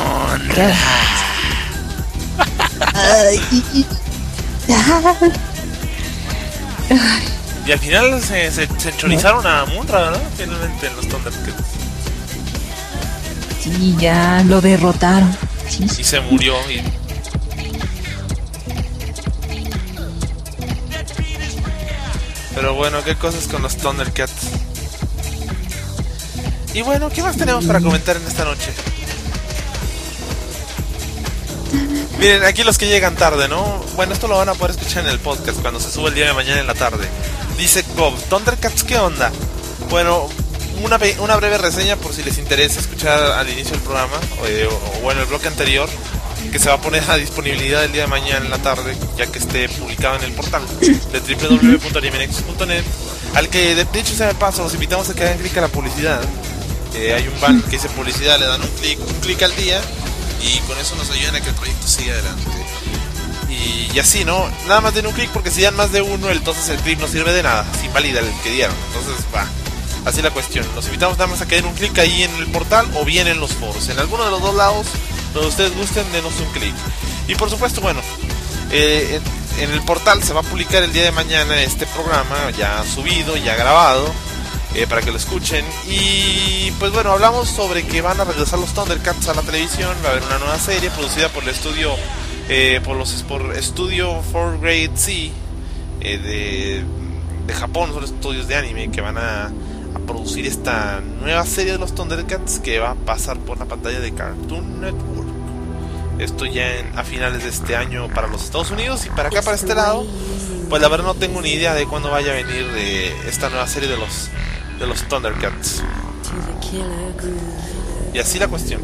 Y al final se chorizaron a Munra, ¿no? Finalmente en los Thundercats. Sí, ya lo derrotaron. Sí. Y se murió. Pero bueno, qué cosas con los Thundercats. Y bueno, ¿qué más tenemos para comentar en esta noche? Miren, aquí los que llegan tarde, ¿no? Bueno, esto lo van a poder escuchar en el podcast cuando se sube el día de mañana en la tarde. Dice Cobb, Thundercats, ¿qué onda? Bueno, una breve reseña por si les interesa escuchar al inicio del programa, o bueno, el bloque anterior, que se va a poner a disponibilidad el día de mañana en la tarde, ya que esté publicado en el portal de www.animenexus.net, al que de hecho se me pasa, los invitamos a que hagan clic a la publicidad. Hay un banner que dice publicidad, le dan un clic al día, y con eso nos ayudan a que el proyecto siga adelante. Y así, ¿no? Nada más den un clic, porque si dan más de uno, entonces el clic no sirve de nada, se invalida el que dieron. Entonces, va, así la cuestión. Los invitamos nada más a que den un clic ahí en el portal o bien en los foros. En alguno de los dos lados, donde ustedes gusten, denos un clic. Y por supuesto, bueno, en el portal se va a publicar el día de mañana este programa, ya subido, ya grabado, para que lo escuchen. Y pues bueno, hablamos sobre que van a regresar los Thundercats a la televisión. Va a haber una nueva serie producida por el estudio por Studio 4 Grade C de Japón. Son estudios de anime que van a producir esta nueva serie de los Thundercats, que va a pasar por la pantalla de Cartoon Network. Esto ya a finales de este año para los Estados Unidos, y para acá, para este lado, pues la verdad no tengo ni idea de cuándo vaya a venir esta nueva serie de los Thundercats. Y así la cuestión.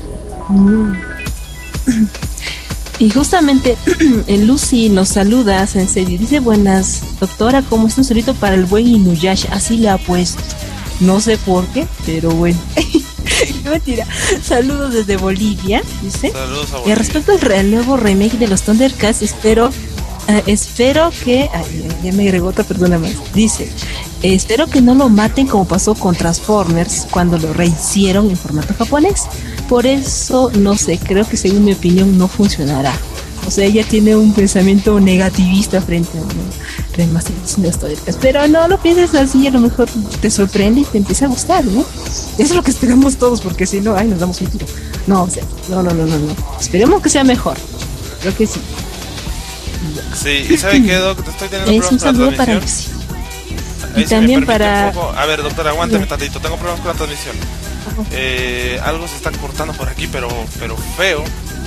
Y justamente Lucy nos saluda, Sensei, y dice: buenas, doctora, ¿cómo está un solito para el buen Inuyasha? Así le ha puesto. No sé por qué, pero bueno. Mentira. Saludos desde Bolivia, dice. Saludos a Bolivia. Respecto al nuevo remake de los Thundercats, espero que... ya me agregó otra persona más. Dice: espero que no lo maten como pasó con Transformers cuando lo rehicieron en formato japonés. Por eso, no sé, creo que según mi opinión no funcionará. O sea, ella tiene un pensamiento negativista frente a una remasterización de Thundercats. Pero no lo pienses así, a lo mejor te sorprende y te empieza a gustar, ¿no? Eso es lo que esperamos todos, porque si no, nos damos un tiro. No, o sea, no. Esperemos que sea mejor. Creo que sí. Sí, ¿y saben qué, Doc? Te estoy teniendo problemas un saludo con la para transmisión. Y también para... A ver, doctora, aguántame tantito. Tengo problemas con la transmisión. Algo se está cortando por aquí, pero feo.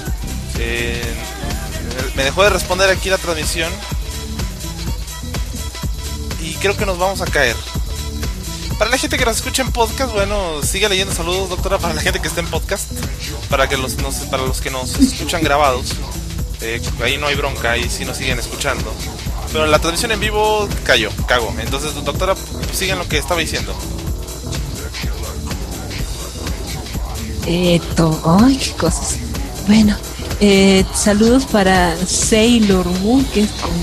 Me dejó de responder aquí la transmisión, y creo que nos vamos a caer. Para la gente que nos escucha en podcast, bueno, sigue leyendo. Saludos, doctora, para la gente que está en podcast. Para los que nos escuchan grabados, ahí no hay bronca, ahí sí nos siguen escuchando. Pero la transmisión en vivo cago. Entonces, doctora, sigan lo que estaba diciendo. Ay, qué cosas. Bueno, saludos para Sailor Moon, que es con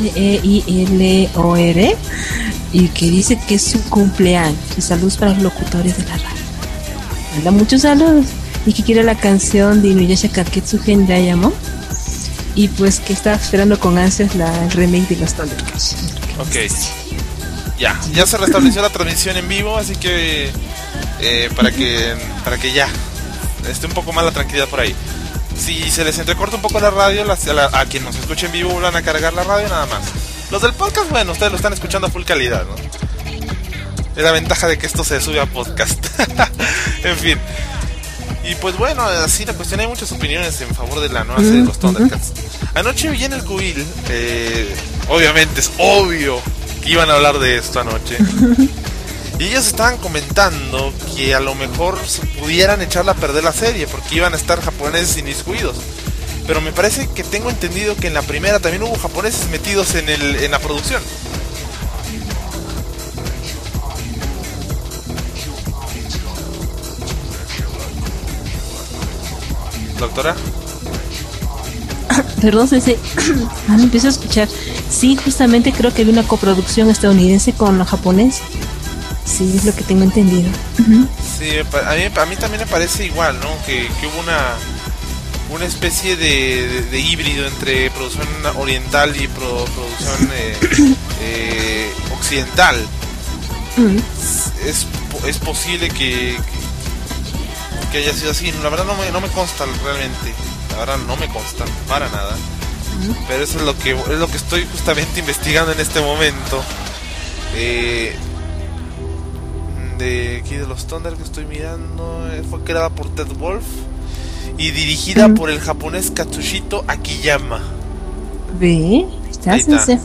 SEILOR, y que dice que es su cumpleaños. Y saludos para los locutores de la radio. Manda muchos saludos. Y que quiere la canción de Inuyasha Kaketsu Gen Diamond. Y pues que está esperando con ansias el remake de los Thundercats. Ok. Ya se restableció la transmisión en vivo, así que para que ya esté un poco más la tranquilidad por ahí. Si se les entrecorta un poco la radio, a quien nos escuche en vivo vuelvan a cargar la radio, nada más. Los del podcast, bueno, ustedes lo están escuchando a full calidad, ¿no? Es la ventaja de que esto se sube a podcast. En fin. Y pues bueno, así la cuestión, hay muchas opiniones en favor de la nueva serie de los Thundercats. Anoche vi en el Cubil, obviamente es obvio que iban a hablar de esto anoche. Y ellos estaban comentando que a lo mejor pudieran echarla a perder la serie, porque iban a estar japoneses inmiscuidos. Pero me parece que tengo entendido que en la primera también hubo japoneses metidos en la producción. ¿Doctora? Perdón, Sensei. Me empiezo a escuchar. Sí, justamente creo que había una coproducción estadounidense con los japoneses. Sí, es lo que tengo entendido. Sí, a mí también me parece igual, ¿no? Que hubo una especie de híbrido entre producción oriental y producción occidental. Es posible que haya sido así. La verdad no me consta realmente. La verdad no me consta para nada. Pero eso es lo que estoy justamente investigando en este momento. De aquí de los Thunder que estoy mirando, fue creada por Ted Wolf. y dirigida por el japonés Katsushito Akiyama. Ve, está. Entonces,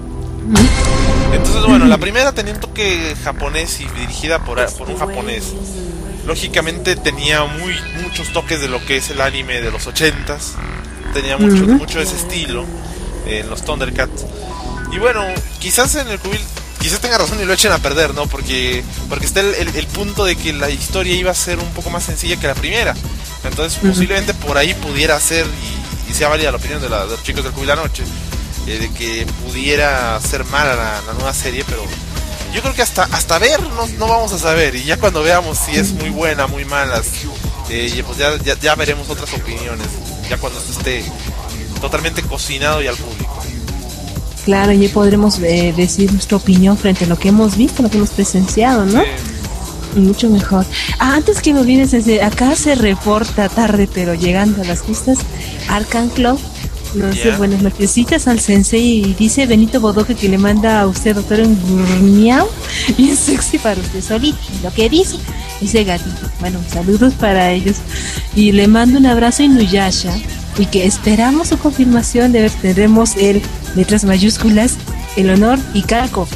bueno, la primera tenía un toque japonés y dirigida por un japonés. Lógicamente tenía muchos toques de lo que es el anime de los 80s. Tenía mucho de ese estilo en los Thundercats. Y bueno, quizás en el Kubil, quizás tenga razón y lo echen a perder, ¿no? Porque está el punto de que la historia iba a ser un poco más sencilla que la primera. Entonces posiblemente por ahí pudiera ser, y sea válida la opinión de los chicos del Kubil anoche, de que pudiera ser mala la nueva serie, pero yo creo que hasta ver no vamos a saber, y ya cuando veamos si es muy buena, muy mala, pues ya veremos otras opiniones, ya cuando esto esté totalmente cocinado y al público. Claro, ya podremos decir nuestra opinión frente a lo que hemos visto, lo que hemos presenciado, ¿no? Sí. Mucho mejor. Antes que me olvides, acá se reporta tarde, pero llegando a las pistas, Arcan Club nos dice buenas noticias al sensei y dice Benito Bodoque que le manda a usted, doctor, en Gurniao y es sexy para usted solito. Lo que dice ese gatito. Bueno, saludos para ellos y le mando un abrazo a Inuyasha y que esperamos su confirmación de ver, tendremos el letras mayúsculas, el honor y calco,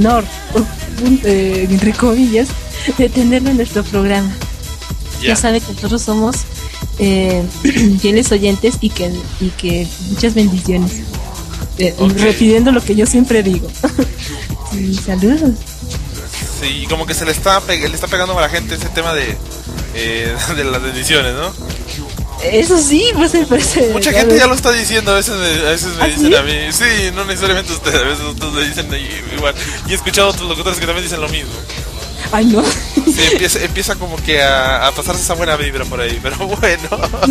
entre comillas, de tenerlo en nuestro programa. Ya sabe que nosotros somos fieles oyentes y que muchas bendiciones, refiriendo lo que yo siempre digo. Sí, saludos. Sí, como que se le está pegando a la gente ese tema de las bendiciones, ¿no? Eso sí, pues me parece. Mucha gente ya lo está diciendo, a veces me dicen ¿sí? A mí, sí, no necesariamente ustedes, a veces ustedes me dicen igual. Y he escuchado a otros locutores que también dicen lo mismo. Ay, no. Sí, empieza como que a pasarse esa buena vibra por ahí, pero bueno.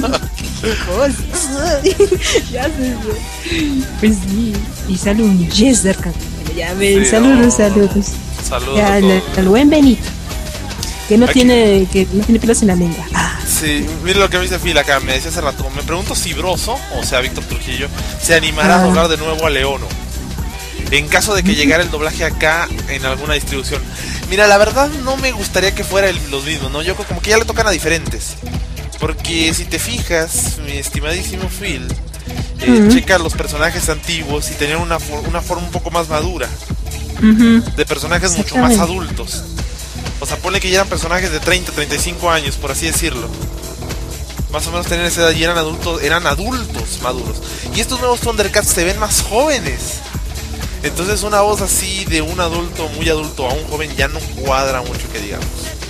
Ya sé. Pues sí. Y saludos, yes, Arcan. Ya ven, sí, saludos. Saludos. Al buen Benito. Que no tiene pelos en la lengua. Sí, mire lo que me dice Phil acá, me decía hace rato. Me pregunto si Broso, o sea Víctor Trujillo, se animará a doblar de nuevo a Leono en caso de que llegara el doblaje acá en alguna distribución. Mira, la verdad no me gustaría que fuera los mismos, ¿no? Yo creo como que ya le tocan a diferentes. Porque si te fijas, mi estimadísimo Phil, checa los personajes antiguos y tenían una forma un poco más madura. De personajes mucho más adultos. O sea, ponle que ya eran personajes de 30, 35 años, por así decirlo. Más o menos tenían esa edad y eran adultos maduros. Y estos nuevos Thundercats se ven más jóvenes. Entonces una voz así de un adulto, muy adulto, a un joven ya no cuadra mucho, que digamos.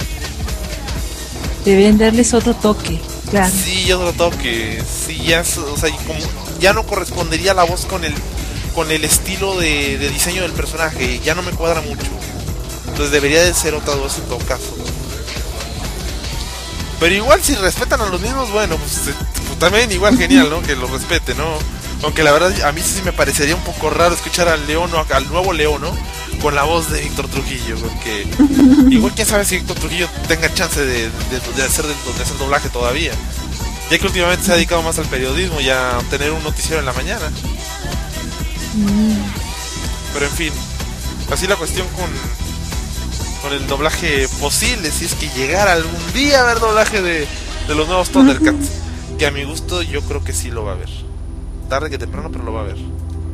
Deben darles otro toque, claro. Sí, otro toque. Sí, ya, o sea, como ya no correspondería la voz con el estilo de diseño del personaje. Ya no me cuadra mucho. Entonces debería de ser otra voz en todo caso. Pero igual si respetan a los mismos, bueno, pues también igual genial, ¿no? Que los respete, ¿no? Aunque la verdad a mí sí me parecería un poco raro escuchar al nuevo Leono con la voz de Víctor Trujillo, porque igual quién sabe si Víctor Trujillo tenga chance de hacer doblaje todavía, ya que últimamente se ha dedicado más al periodismo y a tener un noticiero en la mañana. Pero en fin, así la cuestión con el doblaje posible, si es que llegara algún día a ver doblaje de los nuevos Thundercats, que a mi gusto yo creo que sí lo va a ver. Tarde que temprano, pero lo va a ver.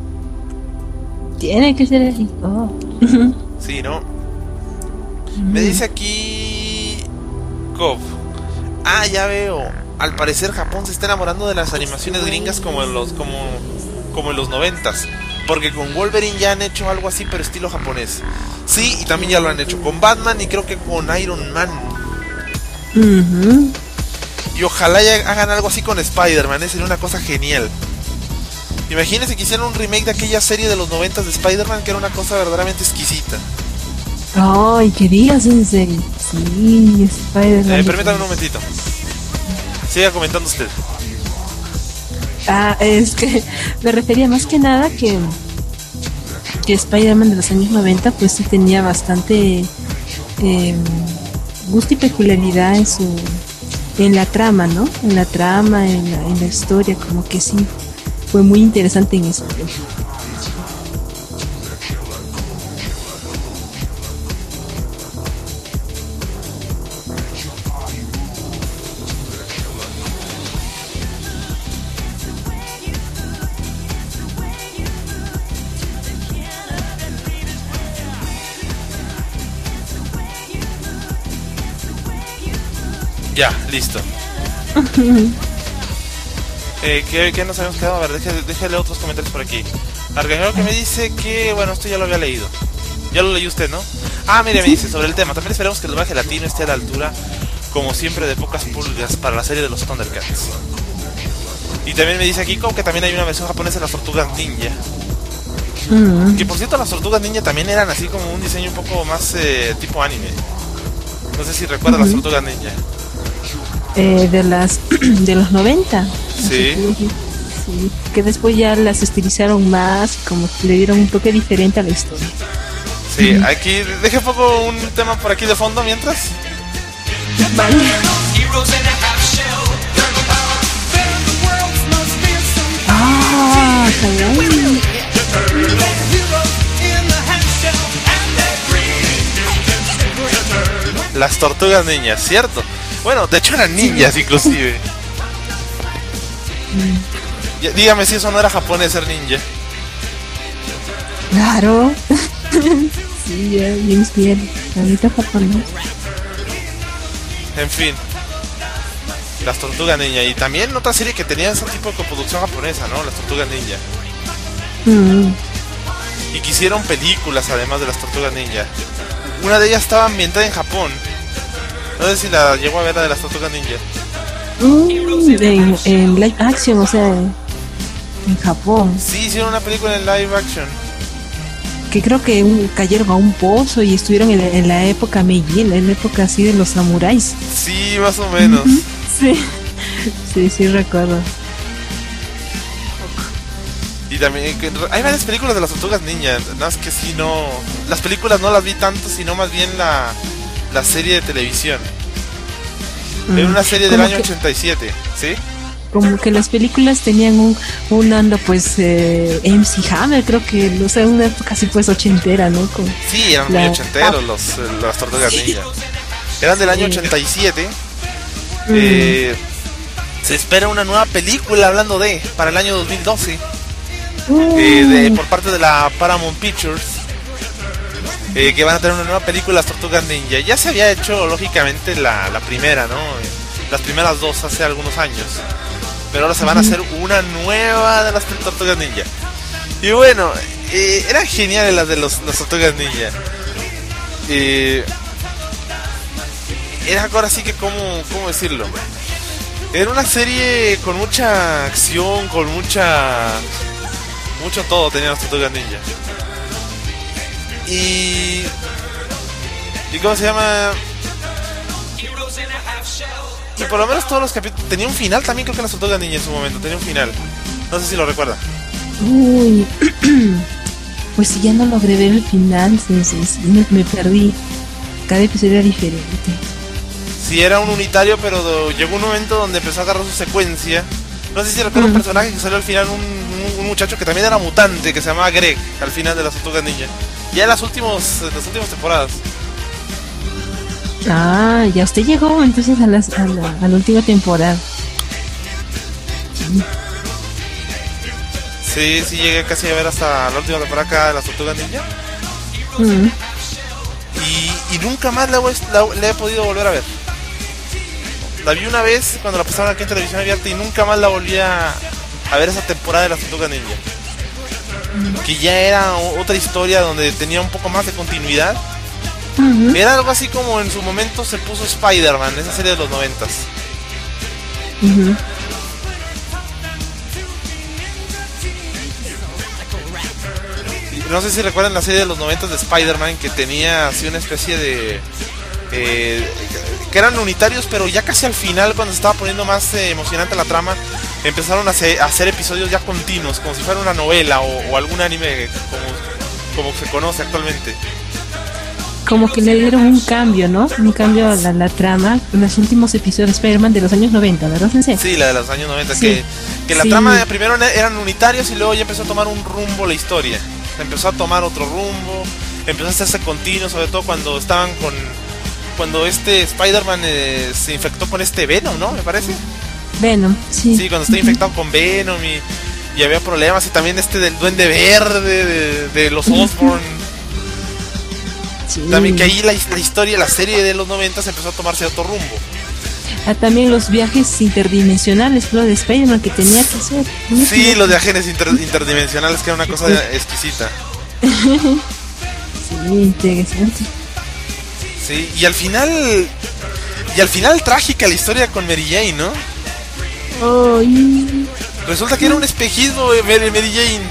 Tiene que ser así. Sí, ¿no? Me dice aquí Kov. Ya veo. Al parecer Japón se está enamorando de las animaciones gringas como en los 90s. Porque con Wolverine ya han hecho algo así, pero estilo japonés. Sí, y también ya lo han hecho con Batman y creo que con Iron Man. Y ojalá ya hagan algo así con Spider-Man, sería una cosa genial. Imagínense que hicieran un remake de aquella serie de los 90s de Spider-Man, que era una cosa verdaderamente exquisita. Ay, ¿qué digas en serio? Sí, Spider-Man. Permítame un momentito. Siga comentando usted. Es que me refería más que nada que Spider-Man de los años 90 pues sí tenía bastante gusto y peculiaridad en la trama, ¿no? En la trama, en la historia, como que sí fue muy interesante en eso. Ya, listo. ¿Qué nos habíamos quedado? A ver, déjale otros comentarios por aquí. Arcángel que me dice que, bueno, esto ya lo había leído. Ya lo leyó usted, ¿no? Ah, mire, me dice sobre el tema. También esperamos que el doblaje latino esté a la altura, como siempre, de pocas pulgas para la serie de los Thundercats. Y también me dice aquí como que también hay una versión japonesa de las Tortugas Ninja. Que por cierto, las Tortugas Ninja también eran así como un diseño un poco más tipo anime. No sé si recuerda las Tortugas Ninja. De los 90. Sí. Sí, que después ya las estilizaron más, como que le dieron un toque diferente a la historia. Sí, aquí deje un poco un tema por aquí de fondo mientras. Vale. Ah, caray. Las Tortugas Ninjas, ¿cierto? Bueno, de hecho eran ninjas inclusive. Dígame si eso no era japonés, ser ninja. Claro. Sí, ya, James bien. Ahorita japonés. En fin. Las Tortugas Ninja. Y también otra serie que tenía ese tipo de coproducción japonesa, ¿no? Las Tortugas Ninja. Y que hicieron películas además de las Tortugas Ninja. Una de ellas estaba ambientada en Japón. No sé si la llegó a ver, la de las Tortugas Ninja. En live action, o sea, en Japón. Sí, hicieron una película en live action. Que creo que cayeron a un pozo y estuvieron en la época Meiji, en la época así de los samuráis. Sí, más o menos. Sí, recuerdo. Y también hay varias películas de las Tortugas Ninja. Nada más que si no, las películas no las vi tanto, sino más bien la serie de televisión. Era una serie del año 87, ¿sí? Como que las películas tenían un ando pues MC Hammer, creo que, o sea, una época así pues ochentera, ¿no? Sí, eran muy ochenteros las Tortugas Ninja. Eran del año 87. Se espera una nueva película hablando para el año 2012. Por parte de la Paramount Pictures. Que van a tener una nueva película, las Tortugas Ninja. Ya se había hecho lógicamente la primera, ¿no? Las primeras dos hace algunos años. Pero ahora se van a hacer una nueva de las Tortugas Ninja. Y bueno, eran geniales las de las Tortugas Ninja. Era ahora sí que, ¿cómo decirlo? Era una serie con mucha acción, con mucho todo tenía las Tortugas Ninja. Y ¿cómo se llama? Y por lo menos todos los capítulos tenía un final también, creo que las Tortugas Ninja en su momento tenía un final. No sé si lo recuerda. Uy, pues si ya no logré ver el final, me perdí. Cada episodio era diferente. Sí, era un unitario, pero llegó un momento donde empezó a agarrar su secuencia. No sé si recuerda un personaje que salió al final, un muchacho que también era mutante, que se llamaba Greg, al final de las Tortugas Ninja. Ya en las últimas temporadas. Ah, ya usted llegó entonces a la última temporada. Sí, llegué casi a ver hasta la última temporada acá de las Tortugas Ninja. Y nunca más la he podido volver a ver. La vi una vez cuando la pasaron aquí en televisión abierta y nunca más la volví a ver esa temporada de las Tortugas Ninja. Que ya era otra historia donde tenía un poco más de continuidad. Era algo así como en su momento se puso Spider-Man, esa serie de los 90s. No sé si recuerdan la serie de los 90s de Spider-Man, que tenía así una especie de que eran unitarios, pero ya casi al final, cuando se estaba poniendo más emocionante la trama, empezaron a hacer episodios ya continuos, como si fuera una novela o algún anime como se conoce actualmente. Como que le dieron un cambio, ¿no? Un cambio a la trama en los últimos episodios de Spider-Man de los años 90, ¿verdad, Sensei? Sí, la de los años 90, sí. que la trama primero eran unitarios y luego ya empezó a tomar un rumbo la historia. Empezó a tomar otro rumbo, empezó a hacerse continuo, sobre todo cuando cuando Spider-Man se infectó con Venom, ¿no? Me parece. Venom, sí. Sí, cuando está infectado con Venom y había problemas, y también del Duende Verde de los Osborn. Sí. También que ahí la historia, la serie de los 90 empezó a tomarse otro rumbo. también los viajes interdimensionales, lo de Spider-Man que tenía que hacer. Sí, los viajes interdimensionales, que era una cosa exquisita. Sí, interesante. Sí, y al final trágica la historia con Mary Jane, ¿no? Oh, Resulta que era un espejismo Mary Jane.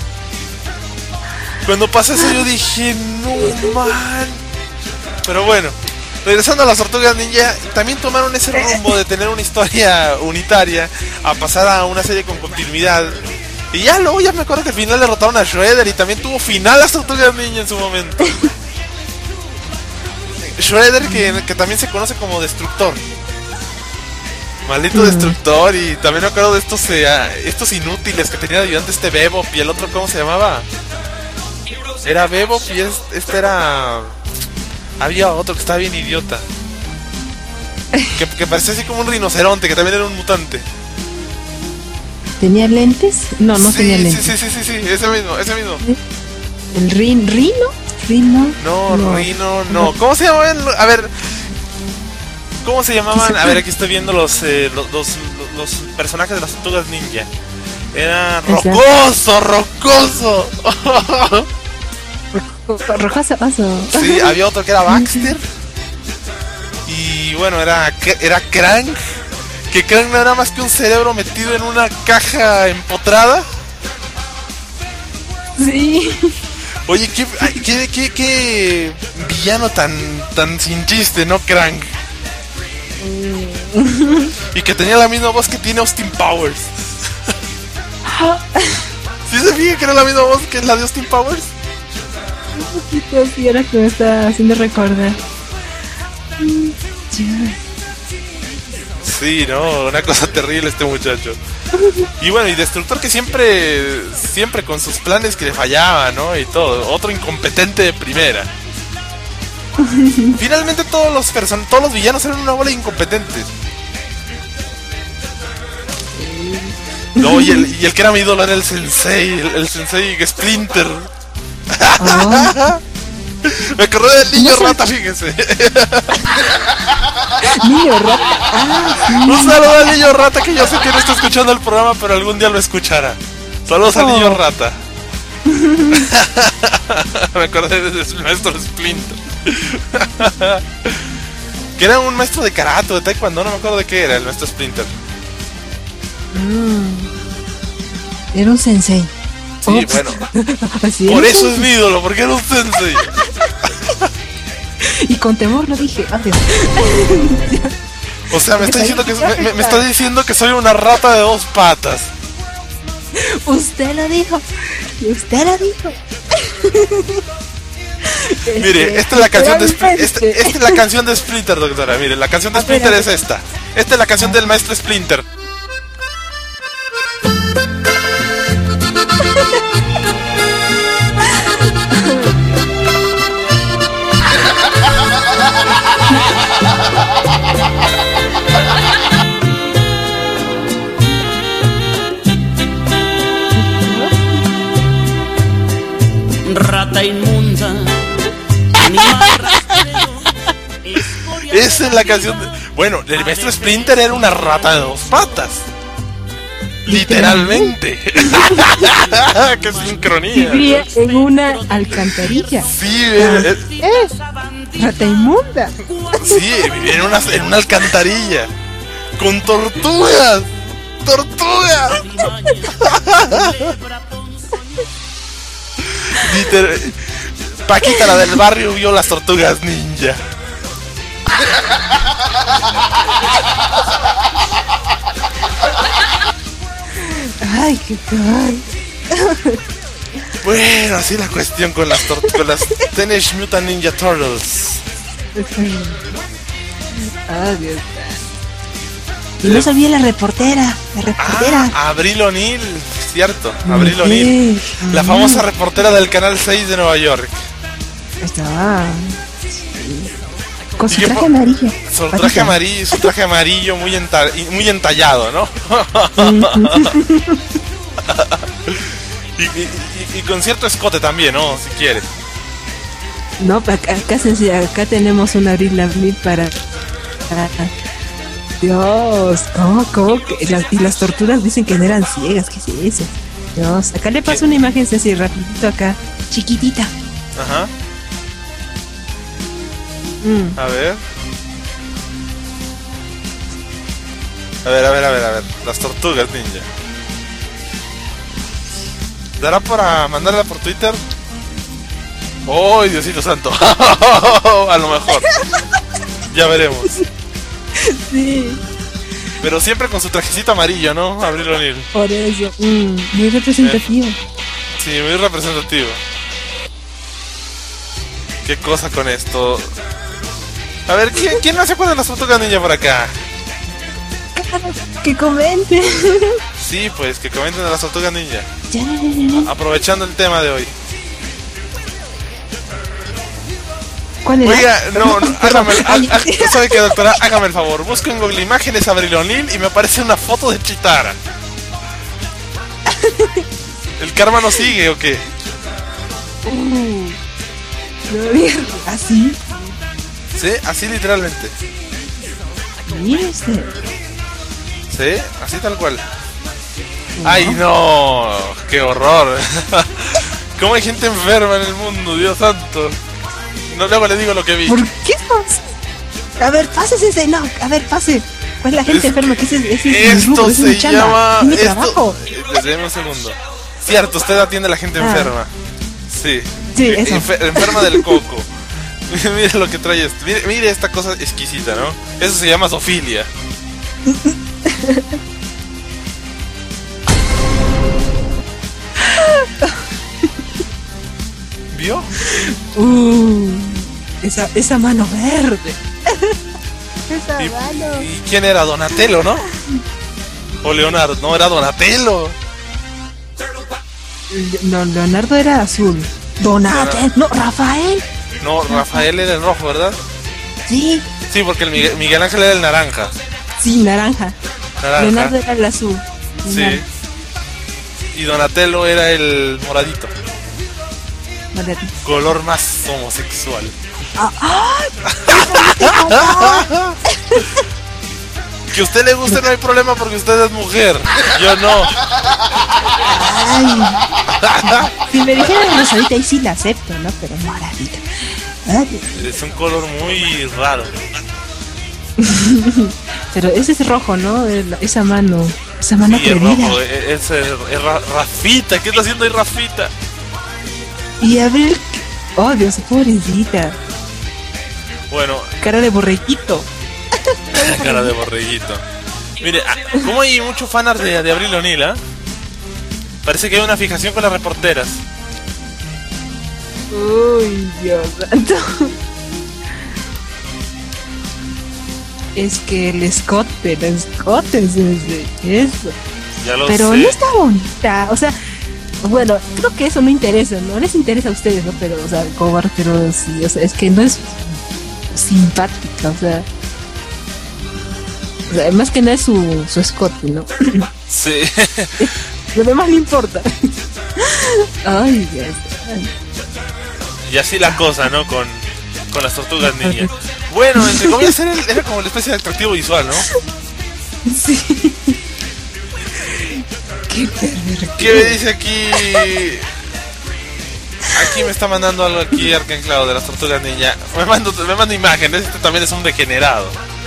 Cuando pasó eso yo dije, no man. Pero bueno, regresando a las Tortugas Ninja, también tomaron ese rumbo de tener una historia unitaria a pasar a una serie con continuidad. Y ya luego ya me acuerdo que al final derrotaron a Shredder y también tuvo final las Tortugas Ninja en su momento. Shredder que también se conoce como Destructor. Maldito Destructor. Y también me acuerdo de estos inútiles que tenía de ayudante este Bebop y el otro, ¿cómo se llamaba? Era Bebop y este era... Había otro que estaba bien idiota. Que parecía así como un rinoceronte, que también era un mutante. ¿Tenía lentes? No tenía lentes. Sí, ese mismo. ¿El Rino? No, Rino, no. ¿Cómo se llamaban? A ver, ¿cómo se llamaban? A ver, aquí estoy viendo los personajes de las Tortugas Ninja. Era Rocoso. Rojoso. Sí, había otro que era Baxter. Y bueno, era Krang. Que Krang no era más que un cerebro metido en una caja empotrada. Sí. Oye, qué villano tan sin chiste, ¿no, Krang? Y que tenía la misma voz que tiene Austin Powers. ¿Sí se fija que era la misma voz que la de Austin Powers? Un poquito, sí, era que me está haciendo recordar. Sí, no, una cosa terrible este muchacho. Y bueno, y Destructor que siempre con sus planes que le fallaban, ¿no? Y todo, otro incompetente de primera. Finalmente todos los villanos eran una bola de incompetentes. No, y el que era mi ídolo era el Sensei, el Sensei Splinter. Me acordé del niño rata, fíjense. Niño rata. Sí. Un saludo al niño rata, que yo sé que no está escuchando el programa, pero algún día lo escuchará. Saludos al niño rata. Me acordé del maestro Splinter. Que era un maestro de karate, de taekwondo, no me acuerdo de qué era el maestro Splinter. Era un sensei. Sí, bueno. Por eso es mi ídolo, porque era un sensei. Y con temor lo dije. O sea, me está diciendo que soy una rata de 2 patas. Usted lo dijo. Mire, esta es la canción de Splinter, doctora. Mire, la canción de Splinter es esta. Esta es la canción del maestro Splinter. Rata inmunda. Esa es la canción de... Bueno, el maestro Splinter era una rata de 2 patas. Literalmente. ¡Qué sincronía! Vivía en una alcantarilla. Sí, Rata inmunda. Sí, vivía en una alcantarilla. Con tortugas. ¡Tortugas! Paquita, la del barrio, vio las Tortugas Ninja. Ay, qué tal. Bueno, así la cuestión con las Teenage Mutant Ninja Turtles. Ah, Dios. Y no se olvide la reportera. Abril O'Neil, cierto, Abril O'Neil. La famosa reportera del Canal 6 de Nueva York. Estaba... Con su traje amarillo. Su traje amarillo muy entallado, ¿no? y con cierto escote también, ¿no? Si quiere. No, acá tenemos un Abril para Dios, ¿cómo que? Y las tortugas dicen que no eran ciegas, ¿qué es eso? Dios, acá le paso una imagen así rapidito acá, chiquitita. Ajá. A ver. A ver. Las tortugas ninja. ¿Dará para mandarla por Twitter? ¡Oh, Diosito santo! A lo mejor. Ya veremos. Sí. Pero siempre con su trajecito amarillo, ¿no? Abril O'Neil. Por eso. Muy representativo. Sí, muy representativo. ¿Qué cosa con esto? A ver, ¿quién no se acuerda de las tortugas ninja por acá? Que comenten. Sí, pues, que comenten de las tortugas ninja. Ya. Aprovechando el tema de hoy. ¿Cuál era? Oiga, no, hágame, ¿sabe qué, doctora? Hágame el favor, busco en Google Imágenes a Abril O'Neil y me aparece una foto de Chitara. ¿El karma no sigue o qué? ¿Así? Sí, así literalmente. Mire usted. Sí, así tal cual. ¡Ay, no! ¡Qué horror! ¿Cómo hay gente enferma en el mundo, Dios santo? No, luego le digo lo que vi. ¿Por qué no? A ver, pase ese, no, a ver, pase. ¿Cuál es la gente enferma? ¿Qué es esto se llama... ¿Tiene trabajo? Deme un segundo. Cierto, usted atiende a la gente enferma. Sí. Sí, eso. Enferma del coco. Mire lo que trae esto. Mire esta cosa exquisita, ¿no? Eso se llama zoofilia. ¿Vio? Esa mano verde. Esa mano. ¿Y quién era? Donatello, ¿no? O Leonardo. No, era Donatello. No, Leonardo era azul. Donatello. No, Rafael. No, Rafael era el rojo, ¿verdad? Sí. Sí, porque el Miguel Ángel era el naranja. Sí, naranja. Leonardo era el azul. Sí. Y Donatello era el moradito. Color más homosexual. Que a usted le guste no hay problema porque usted es mujer. Yo no. Ay. Si me dijeran rosadita ahí sí la acepto, ¿no? Pero moradita. Es un color muy raro. Pero ese es rojo, ¿no? Esa mano. Esa mano sí, atrevida. Es rojo. Es Rafita. ¿Qué está haciendo ahí Rafita? Y Abril, oh Dios, pobrecita. Bueno. Cara de borreguito. Cara de borreguito. Mire, como hay mucho fanart de Abril O'Neil, ¿eh? Parece que hay una fijación con las reporteras. Uy, Dios santo. Es que el escote es eso. Ya lo pero sé. No está bonita, o sea, bueno, creo que eso no interesa, no les interesa a ustedes, ¿no? Pero, o sea, Cobar, pero sí, o sea, es que no es simpática, o sea, más que nada es su escote, ¿no? Sí. Lo demás no importa. Ay, Dios. Y así la cosa, ¿no? Con las tortugas ninja. Bueno, entre comillas era como la especie de atractivo visual, ¿no? Sí. Qué pervertido. ¿Qué me dice aquí? Aquí me está mandando algo aquí Arkenclado de las tortugas ninja. Me manda imágenes, este también es un degenerado.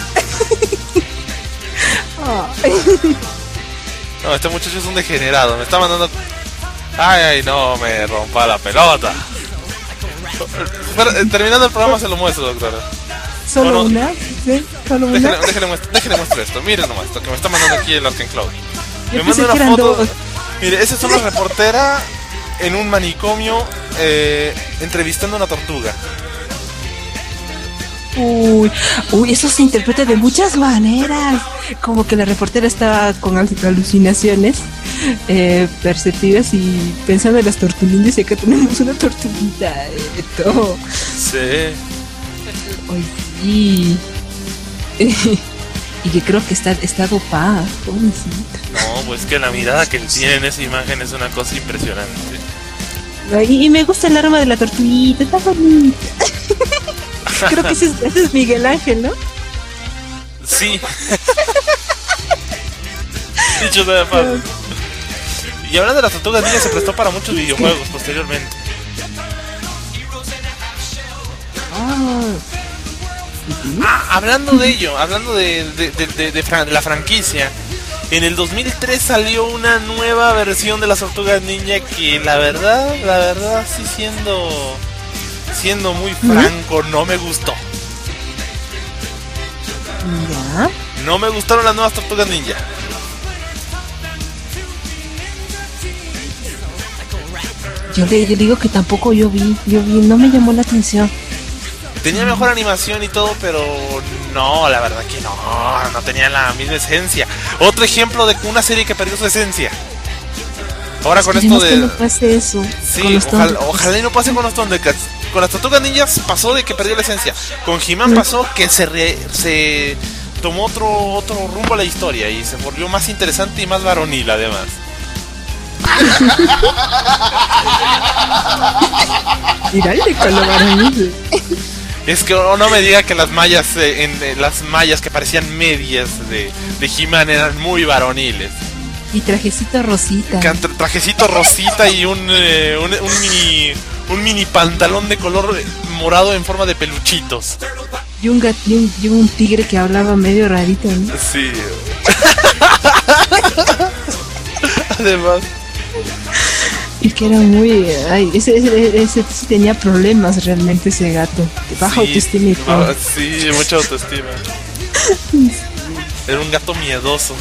No, este muchacho es un degenerado, me está mandando... Ay, no, me rompa la pelota. Terminando el programa se lo muestro, doctora. ¿Solo una? ¿Sí? ¿Solo una? Déjale muestro esto, miren nomás, esto que me está mandando aquí el Arkenclado. Me pensé manda que una eran foto... dos. Mire, esa es una reportera en un manicomio entrevistando a una tortuga. Uy, eso se interpreta de muchas maneras. Como que la reportera estaba con alucinaciones perceptivas y pensando en las tortuguitas y acá tenemos una tortuguita. Todo. Sí. Ay, sí. Y que creo que está dopada, pobrecita. No, pues que la mirada que tiene en esa imagen es una cosa impresionante. Y me gusta el arma de la tortuguita, está bonita. Creo que ese es Miguel Ángel, ¿no? Sí. Dicho nada más. Y hablando de las tortugas ninja, se prestó para muchos videojuegos posteriormente. Hablando de ello, hablando de la franquicia, en el 2003 salió una nueva versión de las tortugas ninja que la verdad, sí siendo muy franco, no me gustó. Ya. No me gustaron las nuevas tortugas ninja. Yo le digo que tampoco yo vi, no me llamó la atención. Tenía mejor animación y todo, pero no, la verdad que no tenía la misma esencia. Otro ejemplo de una serie que perdió su esencia. Ahora con esto de... que no pase eso. Sí, ojalá y no pase con los Thundercats. Con las tortugas ninjas pasó de que perdió la esencia. Con He-Man pasó que se tomó otro rumbo a la historia y se volvió más interesante y más varonil además. Tirarle con lo varonil. Es que no me diga que las mallas las mallas que parecían medias de He-Man eran muy varoniles. Y trajecito rosita. Trajecito rosita y un mini pantalón de color morado en forma de peluchitos. Y un tigre que hablaba medio rarito, ¿no? Sí. Además. Y que era muy... Ay, ese sí tenía problemas realmente, ese gato. Baja autoestima y todo. Sí, mucha autoestima. Era un gato miedoso.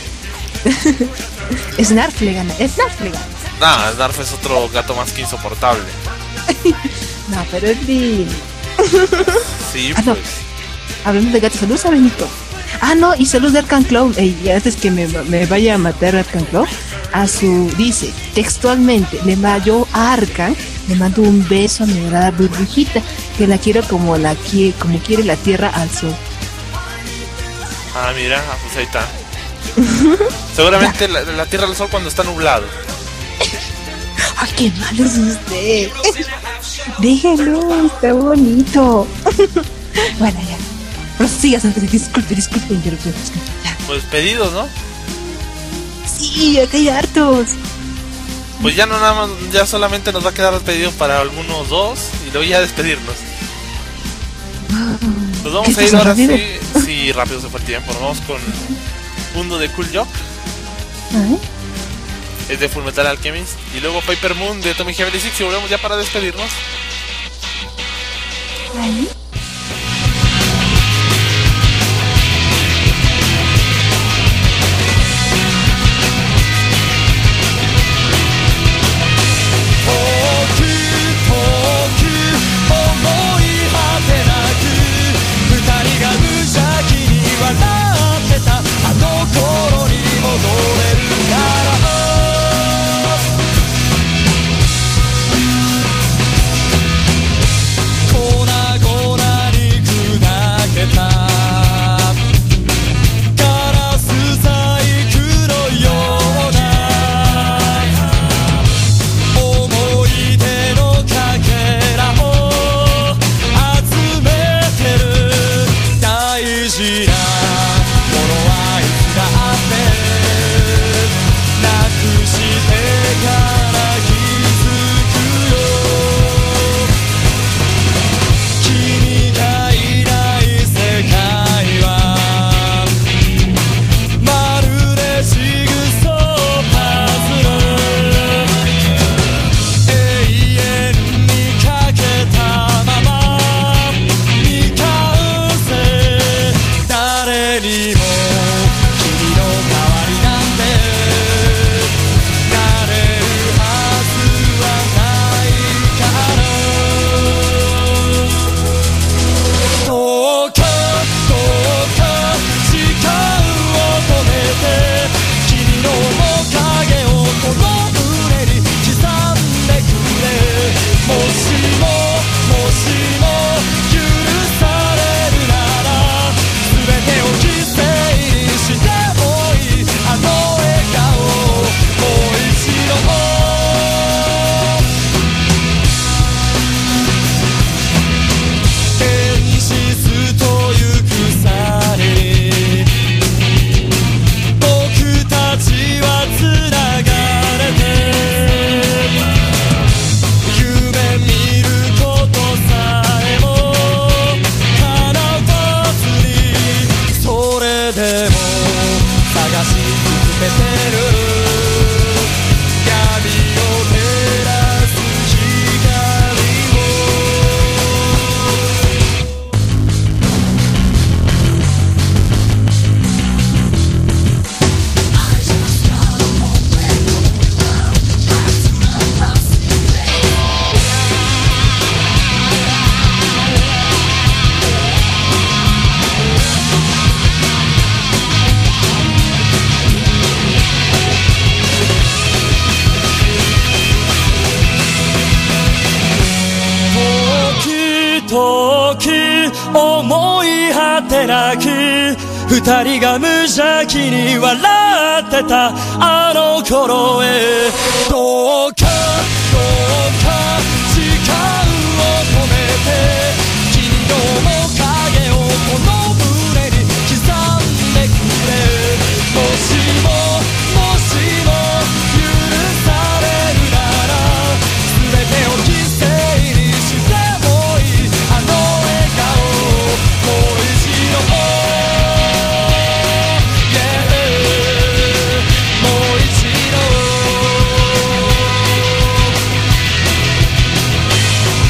Snarflegan. No, Snarf es otro gato más que insoportable. No, pero es lindo. Sí, pues. No. Hablando de gatos, saludos a Benito. No, y saludos de Arcan Clown. Antes que me vaya a matar Arcan Clown, dice textualmente, yo a Arcan le mando un beso a mi dorada burbujita, que la quiero como quiere la tierra al sol. Mira, pues ahí está. Seguramente la tierra al sol cuando está nublado. Qué malo es usted. Déjelo, está bonito. Bueno, ya. Prosigas antes de disculpe, interrupción. Pues pedidos, ¿no? Sí, acá hay hartos. Pues ya no nada más, ya solamente nos va a quedar los pedidos para algunos dos y luego ya despedirnos. Nos vamos a ir ahora sí, rápido se fue el tiempo. Nos vamos con Mundo de Cool Jock. Es de Full Metal Alchemist. Y luego Paper Moon de Tommy Heavy Six. Y volvemos ya para despedirnos. ¿Ahí? Gonna 時思い果てなく二人が無邪気に笑ってたあの頃へどうか時間を止めて君の面影をこの胸に刻んでくれもしも許されるなら全てを犠牲にしてもいいあの笑顔もう一度もう一度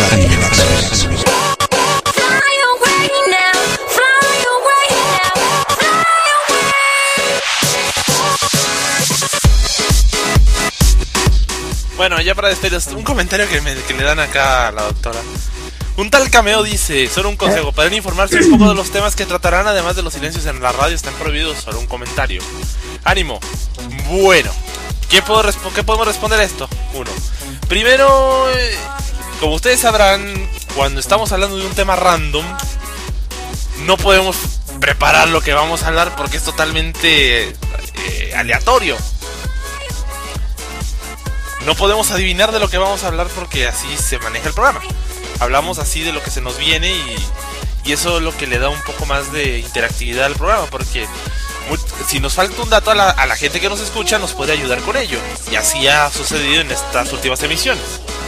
Anime Nexus. Bueno, ya para despedirnos, un comentario que le dan acá a la doctora. Un tal Cameo dice, solo un consejo, podrían informarse un poco de los temas que tratarán, además de los silencios en la radio están prohibidos, solo un comentario. Ánimo. Bueno, ¿qué podemos responder a esto? Uno, primero, como ustedes sabrán, cuando estamos hablando de un tema random, no podemos preparar lo que vamos a hablar porque es totalmente aleatorio. No podemos adivinar de lo que vamos a hablar porque así se maneja el programa. Hablamos así de lo que se nos viene y eso es lo que le da un poco más de interactividad al programa, porque si nos falta un dato a la gente que nos escucha, nos puede ayudar con ello. Y así ha sucedido en estas últimas emisiones.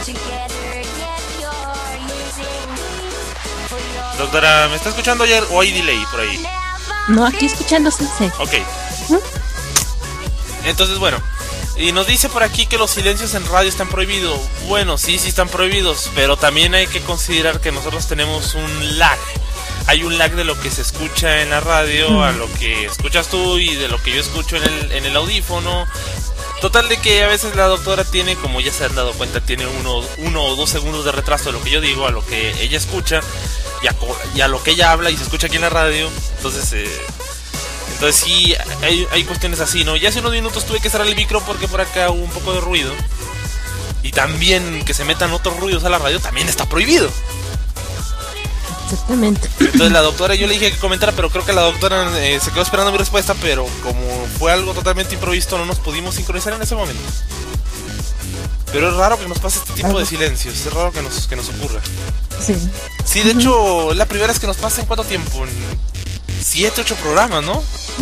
Doctora, ¿me está escuchando ayer o hay delay por ahí? No, aquí escuchando Sensei. Ok. Entonces, bueno. Y nos dice por aquí que los silencios en radio están prohibidos. Bueno, sí están prohibidos, pero también hay que considerar que nosotros tenemos un lag. Hay un lag de lo que se escucha en la radio a lo que escuchas tú y de lo que yo escucho en el audífono. Total de que a veces la doctora tiene, como ya se han dado cuenta, tiene uno o dos segundos de retraso de lo que yo digo a lo que ella escucha y a lo que ella habla y se escucha aquí en la radio. Entonces sí, hay cuestiones así, ¿no? Ya hace unos minutos tuve que cerrar el micro porque por acá hubo un poco de ruido. Y también que se metan otros ruidos a la radio también está prohibido. Exactamente. Entonces la doctora, yo le dije que comentara, pero creo que la doctora se quedó esperando mi respuesta, pero como fue algo totalmente improvisto, no nos pudimos sincronizar en ese momento. Pero es raro que nos pase este tipo de silencios, es raro que nos ocurra. Sí. Sí, de hecho, la primera vez que nos pasa, ¿en cuánto tiempo? En 7, 8 programas, ¿no?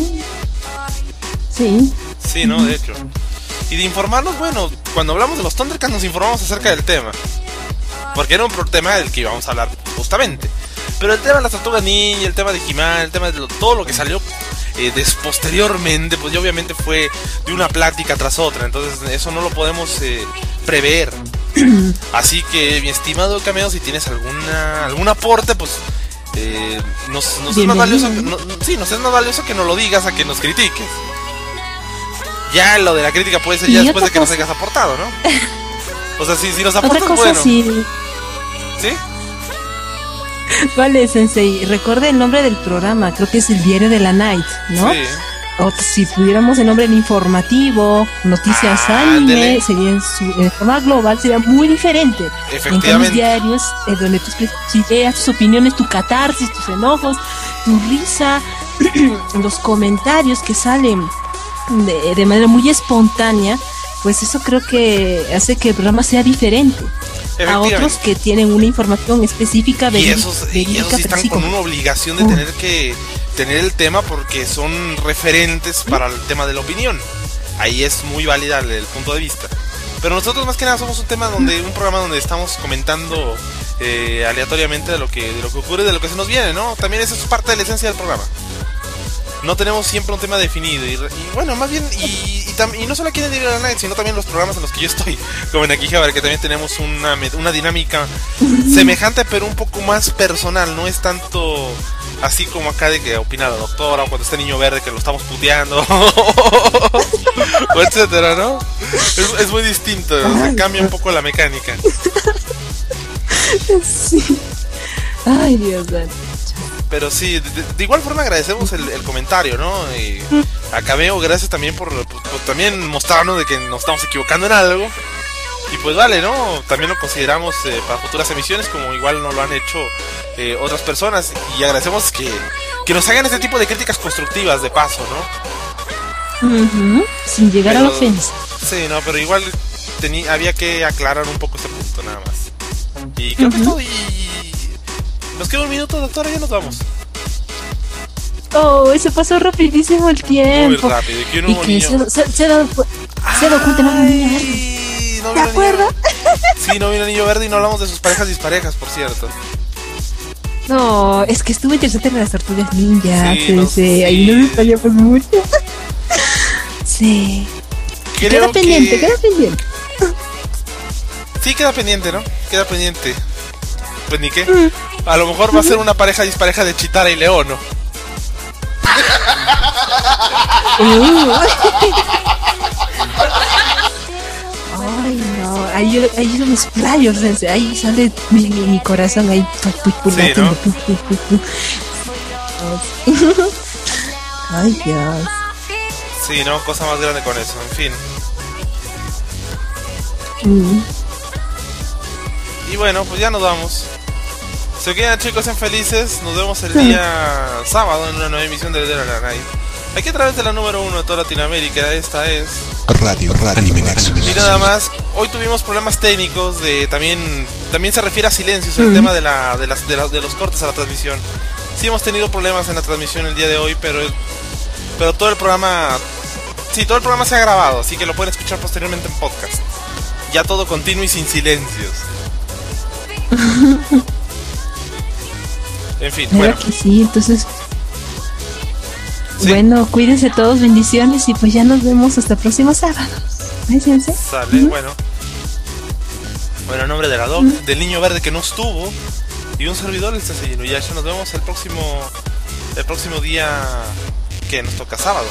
Sí. Sí, ¿no? De hecho. Y de informarnos, bueno, cuando hablamos de los Thundercats nos informamos acerca del tema. Porque era un tema del que íbamos a hablar justamente. Pero el tema de las Tortugas Ninja, el tema de He-Man, el tema de todo lo que salió posteriormente, pues ya obviamente fue de una plática tras otra. Entonces eso no lo podemos prever. Así que, mi estimado Cameo, si tienes algún aporte, pues nos es más valioso, nos es más valioso que nos lo digas a que nos critiques. Ya lo de la crítica puede ser ya después de que nos hayas aportado, ¿no? O sea, si nos aportas, otra cosa, bueno. sí. ¿Sí? Vale, Sensei, recuerde el nombre del programa, creo que es el Diario de la Night, ¿no? Sí. O si pudiéramos el nombre en informativo, noticias anime, sería en forma global, sería muy diferente. Efectivamente. En los diarios, donde tú escribes tus ideas, tus opiniones, tu catarsis, tus enojos, tu risa, los comentarios que salen de manera muy espontánea, pues eso creo que hace que el programa sea diferente a otros que tienen una información específica y esos sí están con una obligación de tener que tener el tema porque son referentes para el tema de la opinión. Ahí es muy válida el punto de vista. Pero nosotros más que nada somos un programa donde estamos comentando aleatoriamente de lo que ocurre, de lo que se nos viene, ¿no? También eso es parte de la esencia del programa. No tenemos siempre un tema definido y bueno, más bien y no solo aquí en el Diario de la Night, sino también los programas en los que yo estoy, como en Akihabara, que también tenemos una dinámica semejante pero un poco más personal, no es tanto así como acá de que opina la doctora o cuando está Niño Verde que lo estamos puteando o etcétera, ¿no? Es muy distinto, se cambia un poco la mecánica. Sí. Ay, Dios mío. Pero sí, de igual forma agradecemos el comentario, ¿no? A Cameo, gracias también por también mostrarnos de que nos estamos equivocando en algo. Y pues vale, ¿no? También lo consideramos para futuras emisiones, como igual nos lo han hecho otras personas. Y agradecemos que nos hagan este tipo de críticas constructivas de paso, ¿no? Sin llegar a la ofensa. Sí, no, pero igual había que aclarar un poco este punto, nada más. Y creo que es todo. Nos queda un minuto, doctora, ya nos vamos. Oh, se pasó rapidísimo el tiempo. Muy rápido. ¿Y quién hubo niño? Se ha dado cuenta, no vino Niño Verde. ¿Te acuerdas? Sí, no vino Niño Verde y no hablamos de sus parejas disparejas, por cierto. No, es que estuvo interesante en las Tortugas Ninja. Sí, ahí nos extrañamos mucho. Sí. Queda pendiente. Sí, queda pendiente, ¿no? Queda pendiente. pues ni qué. A lo mejor va a ser una pareja dispareja de Chitara y León, ¿no? Ay, no, ahí yo me explayo, Sensei. Ahí sale mi corazón ahí. Sí, ¿no? Ay, Dios. Sí, no, cosa más grande con eso, en fin. Y bueno, pues ya nos vamos. Se quedan, chicos, sean felices. Nos vemos el día sábado en una nueva emisión de Dead or Alive. Aquí a través de la número 1 de toda Latinoamérica. Esta es Radio Anime Nexus. Y nada más, hoy tuvimos problemas técnicos de también se refiere a silencios, el tema de los cortes a la transmisión. Sí hemos tenido problemas en la transmisión el día de hoy, pero todo el programa se ha grabado, así que lo pueden escuchar posteriormente en podcast. Ya todo continuo y sin silencios. En fin, bueno. Que sí, entonces. Sí. Bueno, cuídense todos, bendiciones y pues ya nos vemos hasta el próximo sábado. Sale, bueno. Bueno, en nombre de la Doc, del niño verde que no estuvo y un servidor, el Sensei Inuyasha, nos vemos el próximo día que nos toca sábado,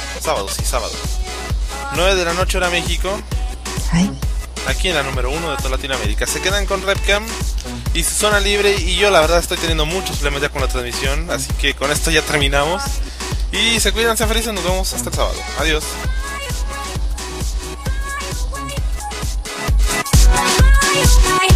9 de la noche hora México. Ay. Aquí en la número 1 de toda Latinoamérica. Se quedan con Repcam y su zona libre, y yo la verdad estoy teniendo muchos problemas ya con la transmisión, así que con esto ya terminamos. Y se cuidan, sean felices, nos vemos hasta el sábado. Adiós. Bye.